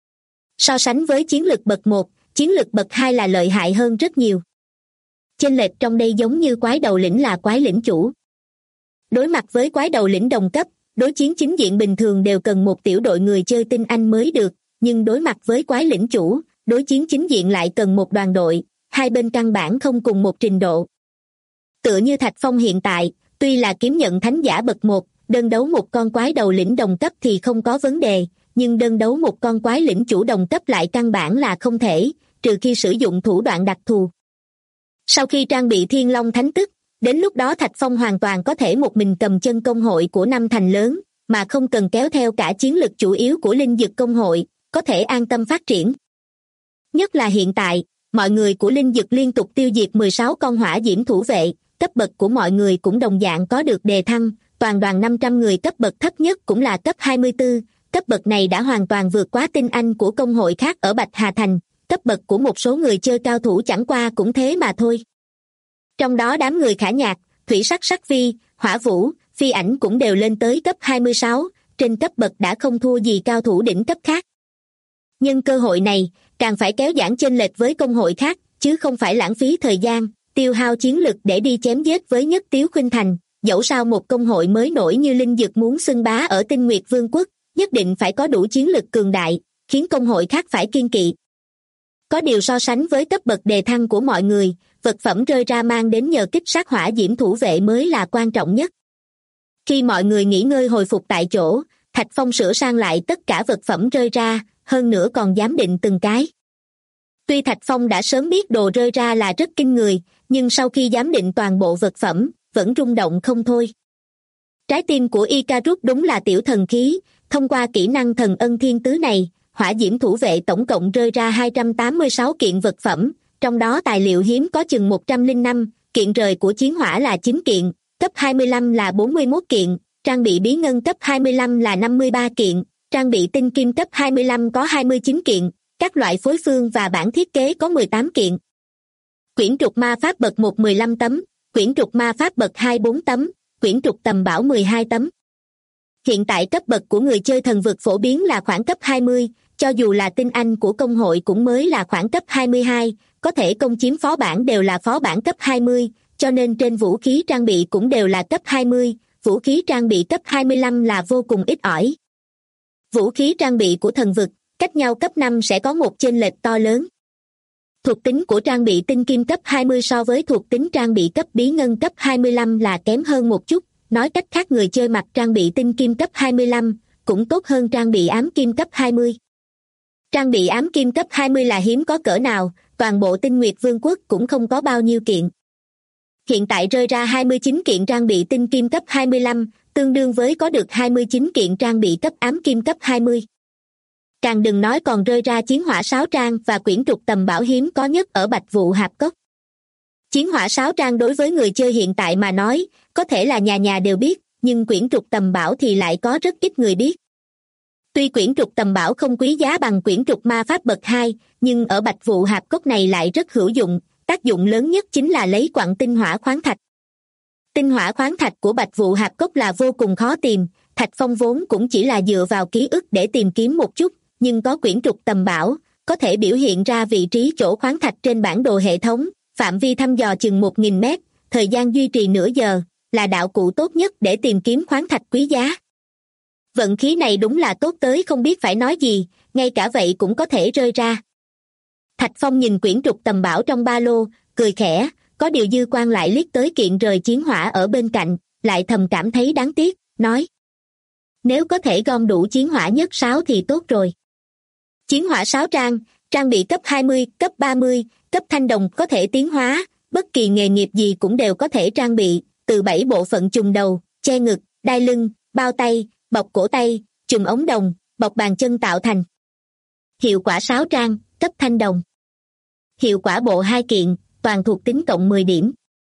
So sánh với chiến lực bậc 1, chiến lực bậc 2 là lợi hại hơn rất nhiều. Chênh lệch trong đây giống như quái đầu lĩnh là quái lĩnh chủ. Đối mặt với quái đầu lĩnh đồng cấp, đối chiến chính diện bình thường đều cần một tiểu đội người chơi tinh anh mới được, nhưng đối mặt với quái lĩnh chủ, đối chiến chính diện lại cần một đoàn đội, hai bên căn bản không cùng một trình độ. Tựa như Thạch Phong hiện tại, tuy là kiếm nhận thánh giả bậc 1, đơn đấu một con quái đầu lĩnh đồng cấp thì không có vấn đề, nhưng đơn đấu một con quái lĩnh chủ đồng cấp lại căn bản là không thể, trừ khi sử dụng thủ đoạn đặc thù. Sau khi trang bị Thiên Long Thánh Tức, đến lúc đó Thạch Phong hoàn toàn có thể một mình cầm chân công hội của 5 thành lớn, mà không cần kéo theo cả chiến lực chủ yếu của Linh Dực công hội, có thể an tâm phát triển. Nhất là hiện tại, mọi người của Linh Dực liên tục tiêu diệt 16 con hỏa diễm thủ vệ, cấp bậc của mọi người cũng đồng dạng có được đề thăng, toàn đoàn 500 người cấp bậc thấp nhất cũng là cấp 24, cấp bậc này đã hoàn toàn vượt quá tinh anh của công hội khác ở Bạch Hà Thành, cấp bậc của một số người chơi cao thủ chẳng qua cũng thế mà thôi. Trong đó đám người Khả Nhạc, Thủy Sắc Vi, Hỏa Vũ, Phi Ảnh cũng đều lên tới cấp 26, trên cấp bậc đã không thua gì cao thủ đỉnh cấp khác. Nhưng cơ hội này, càng phải kéo giãn chênh lệch với công hội khác, chứ không phải lãng phí thời gian, tiêu hao chiến lực để đi chém giết với Nhất Tiếu Khuynh Thành. Dẫu sao một công hội mới nổi như Linh Dực muốn xưng bá ở Tinh Nguyệt Vương quốc, nhất định phải có đủ chiến lực cường đại, khiến công hội khác phải kiêng kỵ. Có điều so sánh với cấp bậc đề thăng của mọi người, vật phẩm rơi ra mang đến nhờ kích sát hỏa diễm thủ vệ mới là quan trọng nhất. Khi mọi người nghỉ ngơi hồi phục tại chỗ, Thạch Phong sửa sang lại tất cả vật phẩm rơi ra, hơn nữa còn giám định từng cái. Tuy Thạch Phong đã sớm biết đồ rơi ra là rất kinh người, nhưng sau khi giám định toàn bộ vật phẩm, vẫn rung động không thôi. Trái tim của Icarus đúng là tiểu thần khí, thông qua kỹ năng thần ân thiên tứ này, hỏa diễm thủ vệ tổng cộng rơi ra 286 kiện vật phẩm, trong đó tài liệu hiếm có chừng 105, kiện rời của chiến hỏa là 9 kiện, cấp 25 là 41 kiện, trang bị bí ngân cấp 25 là 53 kiện, trang bị tinh kim cấp 25 có 29 kiện, các loại phối phương và bản thiết kế có 18 kiện. Quyển trục ma pháp bậc 1 15 tấm, quyển trục ma pháp bậc 2 4 tấm, quyển trục tầm bảo 12 tấm. Hiện tại cấp bậc của người chơi thần vực phổ biến là khoảng cấp 20, cho dù là tinh anh của công hội cũng mới là khoảng cấp 22, có thể công chiếm phó bản đều là phó bản cấp 20, cho nên trên vũ khí trang bị cũng đều là cấp 20, vũ khí trang bị cấp 25 là vô cùng ít ỏi. Vũ khí trang bị của thần vực, cách nhau cấp 5 sẽ có một chênh lệch to lớn. Thuộc tính của trang bị tinh kim cấp 20 so với thuộc tính trang bị cấp bí ngân cấp 25 là kém hơn một chút, nói cách khác người chơi mặc trang bị tinh kim cấp 25 cũng tốt hơn trang bị ám kim cấp 20. Trang bị ám kim cấp 20 là hiếm có cỡ nào, toàn bộ Tinh Nguyệt Vương quốc cũng không có bao nhiêu kiện. Hiện tại rơi ra 29 kiện trang bị tinh kim cấp 25, tương đương với có được 29 kiện trang bị cấp ám kim cấp 20. Càng đừng nói còn rơi ra chiến hỏa sáo trang và quyển trục tầm bảo hiếm có nhất ở Bạch Vụ Hạp Cốc. Chiến hỏa sáo trang đối với người chơi hiện tại mà nói, có thể là nhà nhà đều biết, nhưng quyển trục tầm bảo thì lại có rất ít người biết. Tuy quyển trục tầm bảo không quý giá bằng quyển trục ma pháp bậc 2, nhưng ở Bạch Vụ Hạp Cốc này lại rất hữu dụng, tác dụng lớn nhất chính là lấy quặng tinh hỏa khoáng thạch. Tinh hỏa khoáng thạch của Bạch Vụ Hạp Cốc là vô cùng khó tìm, Thạch Phong vốn cũng chỉ là dựa vào ký ức để tìm kiếm một chút, nhưng có quyển trục tầm bảo, có thể biểu hiện ra vị trí chỗ khoáng thạch trên bản đồ hệ thống, phạm vi thăm dò chừng 1.000 mét, thời gian duy trì nửa giờ, là đạo cụ tốt nhất để tìm kiếm khoáng thạch quý giá. Vận khí này đúng là tốt tới không biết phải nói gì, ngay cả vậy cũng có thể rơi ra. Thạch Phong nhìn quyển trục tầm bảo trong ba lô, cười khẽ, có điều dư quan lại liếc tới kiện rời chiến hỏa ở bên cạnh, lại thầm cảm thấy đáng tiếc, nói. Nếu có thể gom đủ chiến hỏa nhất 6 thì tốt rồi. Chiến hỏa 6 trang bị cấp 20, cấp 30, cấp thanh đồng có thể tiến hóa, bất kỳ nghề nghiệp gì cũng đều có thể trang bị, từ 7 bộ phận chùm đầu, che ngực, đai lưng, bao tay, bọc cổ tay, chùm ống đồng, bọc bàn chân tạo thành. Hiệu quả 6 trang, cấp thanh đồng. Hiệu quả bộ 2 kiện, toàn thuộc tính cộng 10 điểm.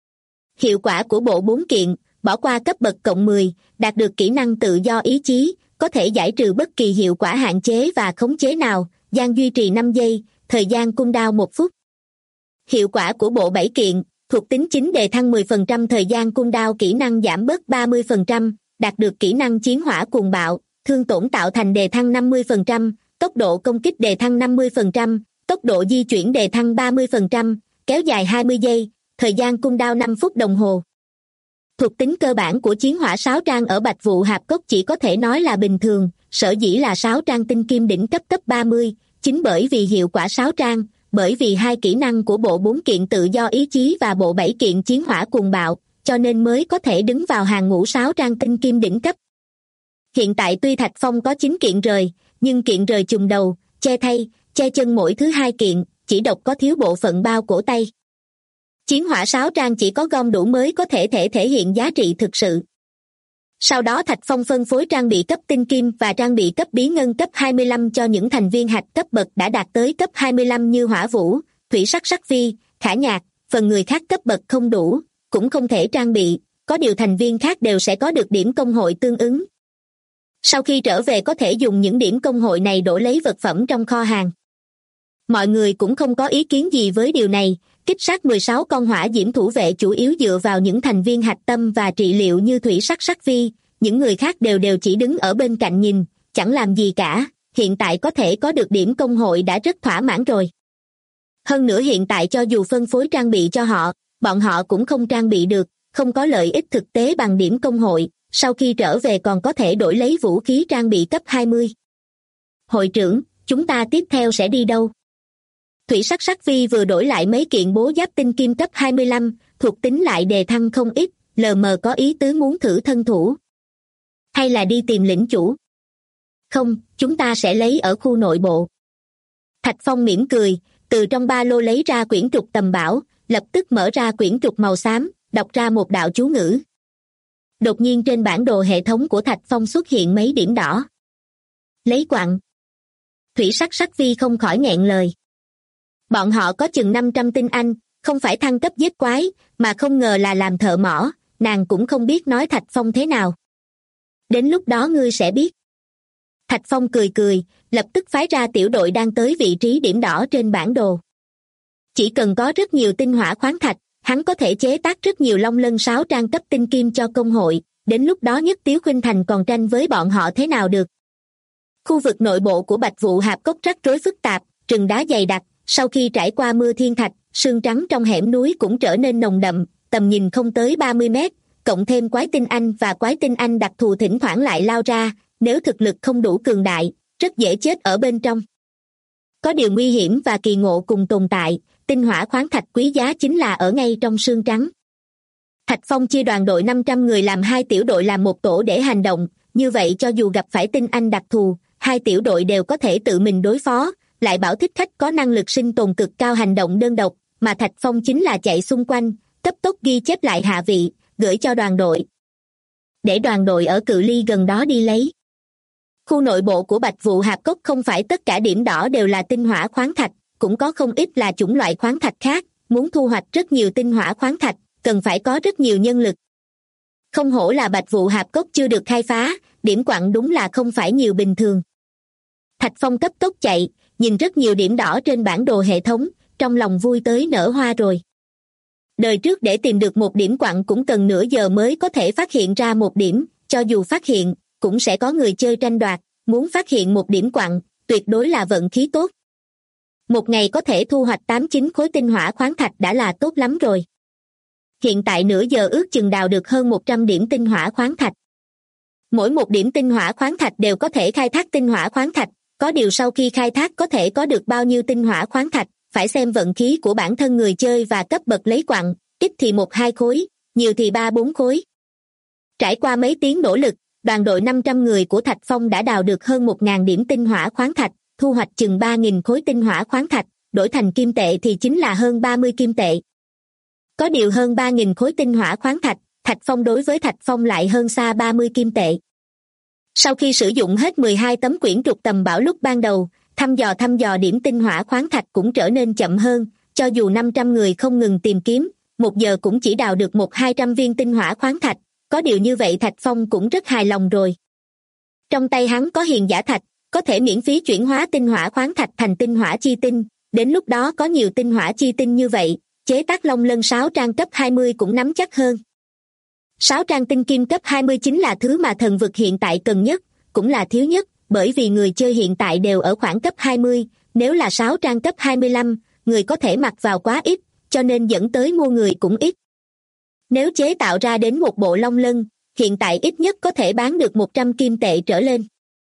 Hiệu quả của bộ 4 kiện, bỏ qua cấp bậc cộng 10, đạt được kỹ năng tự do ý chí, có thể giải trừ bất kỳ hiệu quả hạn chế và khống chế nào, gian duy trì 5 giây, thời gian cooldown 1 phút. Hiệu quả của bộ 7 kiện, thuộc tính chính đề thăng 10% thời gian cooldown kỹ năng giảm bớt 30%, đạt được kỹ năng chiến hỏa cuồng bạo, thương tổn tạo thành đề thăng 50%, tốc độ công kích đề thăng 50%, tốc độ di chuyển đề thăng 30%, kéo dài 20 giây, thời gian cooldown 5 phút đồng hồ. Thuộc tính cơ bản của chiến hỏa 6 trang ở Bạch Vụ Hạp Cốc chỉ có thể nói là bình thường, sở dĩ là 6 trang tinh kim đỉnh cấp cấp 30, chính bởi vì hiệu quả 6 trang, bởi vì hai kỹ năng của bộ 4 kiện tự do ý chí và bộ 7 kiện chiến hỏa cuồng bạo, cho nên mới có thể đứng vào hàng ngũ 6 trang tinh kim đỉnh cấp. Hiện tại tuy Thạch Phong có 9 kiện rời, nhưng kiện rời chùm đầu, che thay, che chân mỗi thứ 2 kiện, chỉ độc có thiếu bộ phận bao cổ tay. Chiến hỏa 6 trang chỉ có gom đủ mới có thể hiện giá trị thực sự. Sau đó Thạch Phong phân phối trang bị cấp tinh kim và trang bị cấp bí ngân cấp 25 cho những thành viên hạch cấp bậc đã đạt tới cấp 25 như Hỏa Vũ, Thủy Sắc Sắc Vi, Khả Nhạc, phần người khác cấp bậc không đủ, cũng không thể trang bị, có điều thành viên khác đều sẽ có được điểm công hội tương ứng. Sau khi trở về có thể dùng những điểm công hội này đổi lấy vật phẩm trong kho hàng. Mọi người cũng không có ý kiến gì với điều này, kích sát 16 con hỏa diễm thủ vệ chủ yếu dựa vào những thành viên hạch tâm và trị liệu như Thủy Sắc Sắc Vi, những người khác đều chỉ đứng ở bên cạnh nhìn, chẳng làm gì cả, hiện tại có thể có được điểm công hội đã rất thỏa mãn rồi. Hơn nữa hiện tại cho dù phân phối trang bị cho họ, bọn họ cũng không trang bị được, không có lợi ích thực tế bằng điểm công hội, sau khi trở về còn có thể đổi lấy vũ khí trang bị cấp 20. Hội trưởng, chúng ta tiếp theo sẽ đi đâu? Thủy Sắc Sắc Vi vừa đổi lại mấy kiện bố giáp tinh kim cấp 25, thuộc tính lại đề thăng không ít, lờ mờ có ý tứ muốn thử thân thủ. Hay là đi tìm lĩnh chủ? Không, chúng ta sẽ lấy ở khu nội bộ. Thạch Phong mỉm cười, từ trong ba lô lấy ra quyển trục tầm bảo, lập tức mở ra quyển trục màu xám, đọc ra một đạo chú ngữ. Đột nhiên trên bản đồ hệ thống của Thạch Phong xuất hiện mấy điểm đỏ. Lấy quặng. Thủy Sắc Sắc Vi không khỏi nghẹn lời. Bọn họ có chừng 500 tinh anh, không phải thăng cấp giết quái, mà không ngờ là làm thợ mỏ, nàng cũng không biết nói Thạch Phong thế nào. Đến lúc đó ngươi sẽ biết. Thạch Phong cười cười, lập tức phái ra tiểu đội đang tới vị trí điểm đỏ trên bản đồ. Chỉ cần có rất nhiều tinh hỏa khoáng thạch, hắn có thể chế tác rất nhiều long lân sáo trang cấp tinh kim cho công hội, đến lúc đó Nhất Tiếu Khuynh Thành còn tranh với bọn họ thế nào được. Khu vực nội bộ của Bạch Vụ Hạp Cốc rắc rối phức tạp, rừng đá dày đặc, sau khi trải qua mưa thiên thạch, sương trắng trong hẻm núi cũng trở nên nồng đậm, tầm nhìn không tới 30 mét, cộng thêm quái tinh anh và quái tinh anh đặc thù thỉnh thoảng lại lao ra, nếu thực lực không đủ cường đại, rất dễ chết ở bên trong. Có điều nguy hiểm và kỳ ngộ cùng tồn tại, tinh hỏa khoáng thạch quý giá chính là ở ngay trong sương trắng. Thạch Phong chia đoàn đội 500 người làm 2 tiểu đội làm một tổ để hành động, như vậy cho dù gặp phải tinh anh đặc thù, 2 tiểu đội đều có thể tự mình đối phó, lại bảo thích khách có năng lực sinh tồn cực cao hành động đơn độc, mà Thạch Phong chính là chạy xung quanh, cấp tốc ghi chép lại hạ vị, gửi cho đoàn đội. Để đoàn đội ở cự ly gần đó đi lấy. Khu nội bộ của Bạch Vụ Hạp Cốc không phải tất cả điểm đỏ đều là tinh hỏa khoáng thạch, cũng có không ít là chủng loại khoáng thạch khác, muốn thu hoạch rất nhiều tinh hỏa khoáng thạch, cần phải có rất nhiều nhân lực. Không hổ là Bạch Vụ Hạp Cốc chưa được khai phá, điểm quặng đúng là không phải nhiều bình thường. Thạch Phong cấp tốc chạy, nhìn rất nhiều điểm đỏ trên bản đồ hệ thống, trong lòng vui tới nở hoa rồi. Đời trước để tìm được một điểm quặng cũng cần nửa giờ mới có thể phát hiện ra một điểm, cho dù phát hiện, cũng sẽ có người chơi tranh đoạt, muốn phát hiện một điểm quặng, tuyệt đối là vận khí tốt. Một ngày có thể thu hoạch 8-9 khối tinh hỏa khoáng thạch đã là tốt lắm rồi. Hiện tại nửa giờ ước chừng đào được hơn 100 điểm tinh hỏa khoáng thạch. Mỗi một điểm tinh hỏa khoáng thạch đều có thể khai thác tinh hỏa khoáng thạch, có điều sau khi khai thác có thể có được bao nhiêu tinh hỏa khoáng thạch, phải xem vận khí của bản thân người chơi và cấp bậc lấy quặng, ít thì 1-2 khối, nhiều thì 3-4 khối. Trải qua mấy tiếng nỗ lực, đoàn đội 500 người của Thạch Phong đã đào được hơn 1.000 điểm tinh hỏa khoáng thạch, thu hoạch chừng 3.000 khối tinh hỏa khoáng thạch, đổi thành kim tệ thì chính là hơn 30 kim tệ. Có điều hơn 3.000 khối tinh hỏa khoáng thạch, Thạch Phong đối với Thạch Phong lại hơn xa 30 kim tệ. Sau khi sử dụng hết 12 tấm quyển trục tầm bảo lúc ban đầu, thăm dò điểm tinh hỏa khoáng thạch cũng trở nên chậm hơn, cho dù 500 người không ngừng tìm kiếm, 1 giờ cũng chỉ đào được 100-200 viên tinh hỏa khoáng thạch, có điều như vậy Thạch Phong cũng rất hài lòng rồi. Trong tay hắn có hiền giả thạch, có thể miễn phí chuyển hóa tinh hỏa khoáng thạch thành tinh hỏa chi tinh, đến lúc đó có nhiều tinh hỏa chi tinh như vậy, chế tác long lân sáo trang cấp 20 cũng nắm chắc hơn. Sáo trang tinh kim cấp 20 chính là thứ mà thần vực hiện tại cần nhất, cũng là thiếu nhất, bởi vì người chơi hiện tại đều ở khoảng cấp 20, nếu là sáo trang cấp 25, người có thể mặc vào quá ít, cho nên dẫn tới mua người cũng ít. Nếu chế tạo ra đến một bộ long lân, hiện tại ít nhất có thể bán được 100 kim tệ trở lên.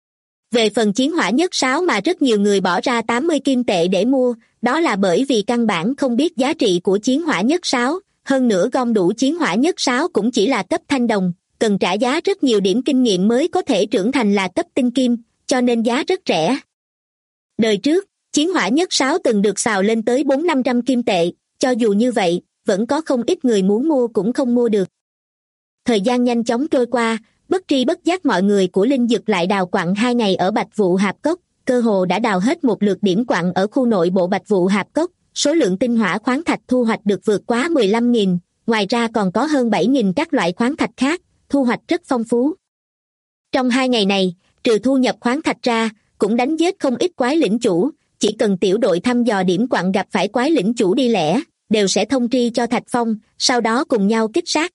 Về phần chiến hỏa nhất sáo mà rất nhiều người bỏ ra 80 kim tệ để mua, đó là bởi vì căn bản không biết giá trị của chiến hỏa nhất sáo, hơn nữa gom đủ chiến hỏa nhất sáo cũng chỉ là cấp thanh đồng, cần trả giá rất nhiều điểm kinh nghiệm mới có thể trưởng thành là cấp tinh kim, cho nên giá rất rẻ. Đời trước, chiến hỏa nhất sáo từng được xào lên tới 400-500 kim tệ, cho dù như vậy, vẫn có không ít người muốn mua cũng không mua được. Thời gian nhanh chóng trôi qua, bất tri bất giác mọi người của Linh Dực lại đào quặng 2 ngày ở Bạch Vụ Hạp Cốc, cơ hồ đã đào hết một lượt điểm quặng ở khu nội bộ Bạch Vụ Hạp Cốc, số lượng tinh hỏa khoáng thạch thu hoạch được vượt quá 15.000, ngoài ra còn có hơn 7.000 các loại khoáng thạch khác, thu hoạch rất phong phú. Trong 2 ngày này, trừ thu nhập khoáng thạch ra, cũng đánh giết không ít quái lĩnh chủ, chỉ cần tiểu đội thăm dò điểm quặng gặp phải quái lĩnh chủ đi lẻ, đều sẽ thông tri cho Thạch Phong, sau đó cùng nhau kích sát.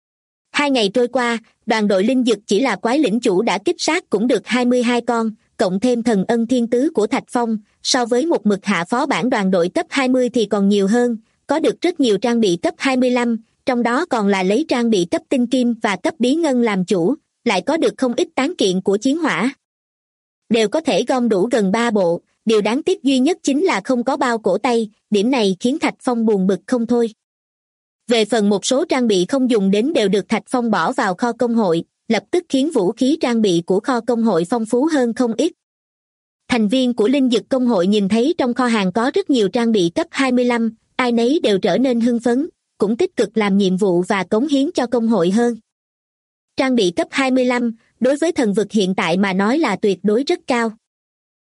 2 ngày trôi qua, đoàn đội Linh Dực chỉ là quái lĩnh chủ đã kích sát cũng được 22 con, cộng thêm thần ân thiên tứ của Thạch Phong, so với một mực hạ phó bản đoàn đội cấp 20 thì còn nhiều hơn, có được rất nhiều trang bị cấp 25, trong đó còn là lấy trang bị cấp tinh kim và cấp bí ngân làm chủ, lại có được không ít tán kiện của chiến hỏa. Đều có thể gom đủ gần 3 bộ, điều đáng tiếc duy nhất chính là không có bao cổ tay, điểm này khiến Thạch Phong buồn bực không thôi. Về phần một số trang bị không dùng đến đều được Thạch Phong bỏ vào kho công hội, lập tức khiến vũ khí trang bị của kho công hội phong phú hơn không ít. Thành viên của Linh Dực công hội nhìn thấy trong kho hàng có rất nhiều trang bị cấp 25, ai nấy đều trở nên hưng phấn, cũng tích cực làm nhiệm vụ và cống hiến cho công hội hơn. Trang bị cấp 25, đối với thần vực hiện tại mà nói là tuyệt đối rất cao.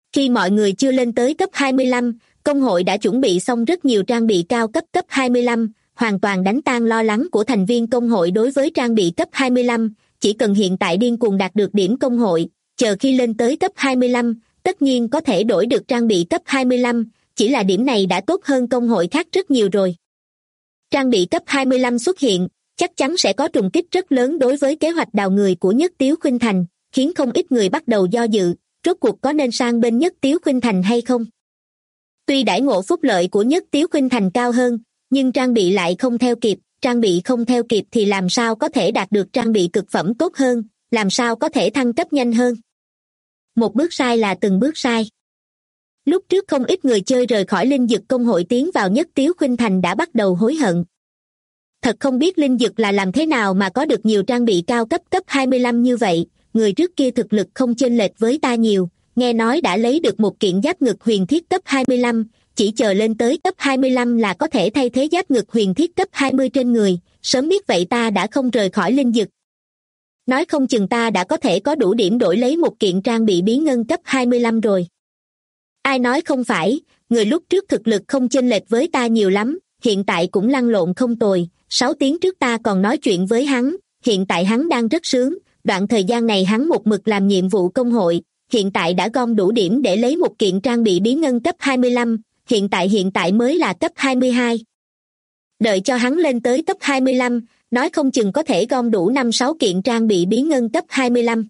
Khi mọi người chưa lên tới cấp 25, công hội đã chuẩn bị xong rất nhiều trang bị cao cấp cấp 25, hoàn toàn đánh tan lo lắng của thành viên công hội đối với trang bị cấp 25, chỉ cần hiện tại điên cuồng đạt được điểm công hội, chờ khi lên tới cấp 25, tất nhiên có thể đổi được trang bị cấp 25, chỉ là điểm này đã tốt hơn công hội khác rất nhiều rồi. Trang bị cấp 25 xuất hiện, chắc chắn sẽ có trùng kích rất lớn đối với kế hoạch đào người của Nhất Tiếu Khuynh Thành, khiến không ít người bắt đầu do dự, rốt cuộc có nên sang bên Nhất Tiếu Khuynh Thành hay không. Tuy đãi ngộ phúc lợi của Nhất Tiếu Khuynh Thành cao hơn, nhưng trang bị lại không theo kịp, trang bị không theo kịp thì làm sao có thể đạt được trang bị cực phẩm tốt hơn, làm sao có thể thăng cấp nhanh hơn. Một bước sai là từng bước sai. Lúc trước không ít người chơi rời khỏi Linh Dực công hội tiến vào Nhất Tiếu Khuynh Thành đã bắt đầu hối hận. Thật không biết Linh Dực là làm thế nào mà có được nhiều trang bị cao cấp cấp 25 như vậy, người trước kia thực lực không chênh lệch với ta nhiều, nghe nói đã lấy được một kiện giáp ngực huyền thiết cấp 25, chỉ chờ lên tới cấp 25 là có thể thay thế giáp ngực huyền thiết cấp 20 trên người, sớm biết vậy ta đã không rời khỏi Linh Dực. Nói không chừng ta đã có thể có đủ điểm đổi lấy một kiện trang bị bí ngân cấp 25 rồi. Ai nói không phải, người lúc trước thực lực không chênh lệch với ta nhiều lắm, hiện tại cũng lăn lộn không tồi, 6 tiếng trước ta còn nói chuyện với hắn, hiện tại hắn đang rất sướng, đoạn thời gian này hắn một mực làm nhiệm vụ công hội, hiện tại đã gom đủ điểm để lấy một kiện trang bị bí ngân cấp 25, hiện tại mới là cấp 22. Đợi cho hắn lên tới cấp 25, nói không chừng có thể gom đủ 5-6 kiện trang bị bí ngân cấp 25.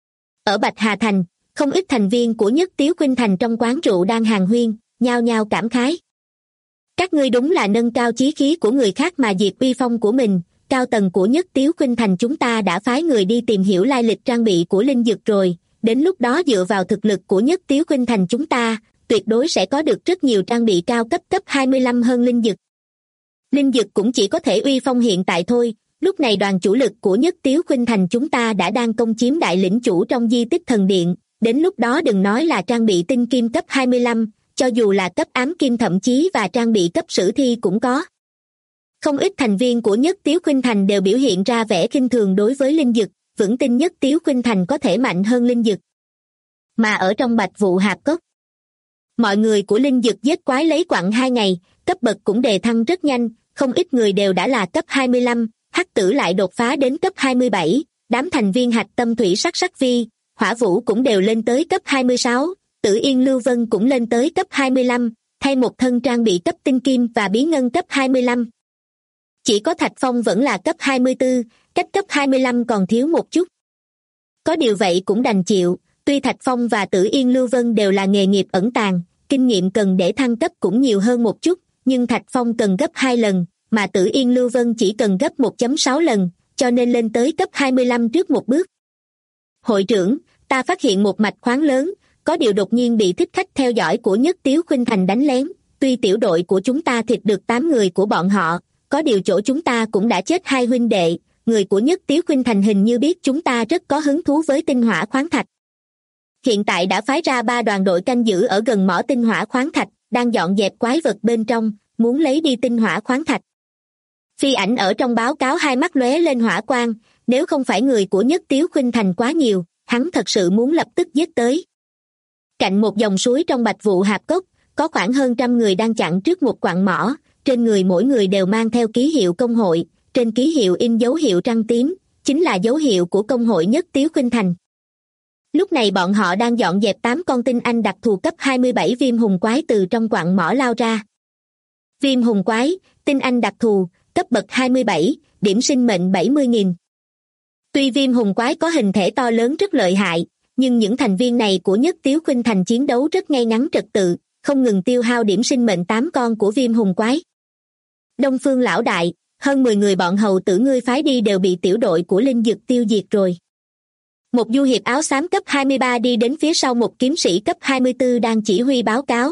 Ở Bạch Hà Thành, không ít thành viên của Nhất Tiếu Khuynh Thành trong quán rượu đang hàn huyên, nhao nhao cảm khái. Các ngươi đúng là nâng cao chí khí của người khác mà diệt uy phong của mình, cao tầng của Nhất Tiếu Khuynh Thành chúng ta đã phái người đi tìm hiểu lai lịch trang bị của Linh Dực rồi, đến lúc đó dựa vào thực lực của Nhất Tiếu Khuynh Thành chúng ta, tuyệt đối sẽ có được rất nhiều trang bị cao cấp cấp 25 hơn Linh Dực. Linh Dực cũng chỉ có thể uy phong hiện tại thôi, lúc này đoàn chủ lực của Nhất Tiếu Khuynh Thành chúng ta đã đang công chiếm đại lĩnh chủ trong di tích thần điện, đến lúc đó đừng nói là trang bị tinh kim cấp 25, cho dù là cấp ám kim thậm chí và trang bị cấp sử thi cũng có. Không ít thành viên của Nhất Tiếu Khuynh Thành đều biểu hiện ra vẻ khinh thường đối với Linh Dực, vững tin Nhất Tiếu Khuynh Thành có thể mạnh hơn Linh Dực. Mà ở trong Bạch Vụ Hạp Cốc, mọi người của Linh Dực giết quái lấy quặng 2 ngày, cấp bậc cũng đề thăng rất nhanh, không ít người đều đã là cấp 25, Hắc Tử lại đột phá đến cấp 27, đám thành viên hạch tâm thủy sắc vi, Hỏa Vũ cũng đều lên tới cấp 26, Tử Yên Lưu Vân cũng lên tới cấp 25, thay một thân trang bị cấp tinh kim và bí ngân cấp 25. Chỉ có Thạch Phong vẫn là cấp 24, cách cấp 25 còn thiếu một chút. Có điều vậy cũng đành chịu, tuy Thạch Phong và Tử Yên Lưu Vân đều là nghề nghiệp ẩn tàng, kinh nghiệm cần để thăng cấp cũng nhiều hơn một chút, nhưng Thạch Phong cần gấp 2 lần, mà Tử Yên Lưu Vân chỉ cần gấp 1.6 lần, cho nên lên tới cấp 25 trước một bước. Hội trưởng, ta phát hiện một mạch khoáng lớn, có điều đột nhiên bị thích khách theo dõi của Nhất Tiếu Khuynh Thành đánh lén, tuy tiểu đội của chúng ta thịt được 8 người của bọn họ, có điều chỗ chúng ta cũng đã chết 2 huynh đệ, người của Nhất Tiếu Khuynh Thành hình như biết chúng ta rất có hứng thú với tinh hỏa khoáng thạch. Hiện tại đã phái ra 3 đoàn đội canh giữ ở gần mỏ tinh hỏa khoáng thạch, đang dọn dẹp quái vật bên trong, muốn lấy đi tinh hỏa khoáng thạch. Phi Ảnh ở trong báo cáo hai mắt lóe lên hỏa quang, nếu không phải người của Nhất Tiếu Khuynh Thành quá nhiều, hắn thật sự muốn lập tức giết tới. Cạnh một dòng suối trong Bạch Vụ Hạp Cốc, có khoảng hơn 100 người đang chặn trước một quặng mỏ, trên người mỗi người đều mang theo ký hiệu công hội, trên ký hiệu in dấu hiệu trăng tím, chính là dấu hiệu của công hội Nhất Tiếu Khuynh Thành. Lúc này bọn họ đang dọn dẹp 8 con tinh anh đặc thù cấp 27 viêm hùng quái từ trong quặng mỏ lao ra. Viêm hùng quái, tinh anh đặc thù, cấp bậc 27, điểm sinh mệnh 70.000. Tuy viêm hùng quái có hình thể to lớn rất lợi hại, nhưng những thành viên này của Nhất Tiếu Khuynh Thành chiến đấu rất ngay ngắn trật tự, không ngừng tiêu hao điểm sinh mệnh 8 con của viêm hùng quái. Đông Phương lão đại, hơn 10 người bọn hầu tử ngươi phái đi đều bị tiểu đội của Linh Dực tiêu diệt rồi. Một du hiệp áo xám cấp 23 đi đến phía sau một kiếm sĩ cấp 24 đang chỉ huy báo cáo.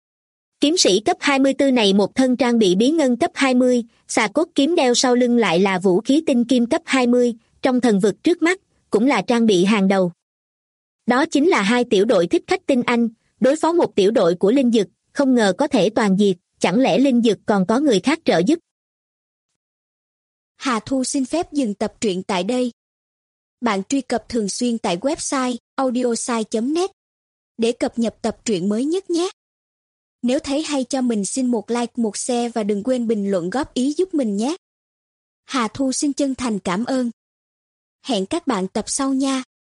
Kiếm sĩ cấp 24 này một thân trang bị bí ngân cấp 20, xà cốt kiếm đeo sau lưng lại là vũ khí tinh kim cấp 20, trong thần vực trước mắt, cũng là trang bị hàng đầu. Đó chính là 2 tiểu đội thích khách tinh anh, đối phó một tiểu đội của Linh Dực, không ngờ có thể toàn diệt, chẳng lẽ Linh Dực còn có người khác trợ giúp. Hà Thu xin phép dừng tập truyện tại đây. Bạn truy cập thường xuyên tại website audiosai.net để cập nhật tập truyện mới nhất nhé. Nếu thấy hay cho mình xin một like, một share và đừng quên bình luận góp ý giúp mình nhé. Hà Thu xin chân thành cảm ơn. Hẹn các bạn tập sau nha.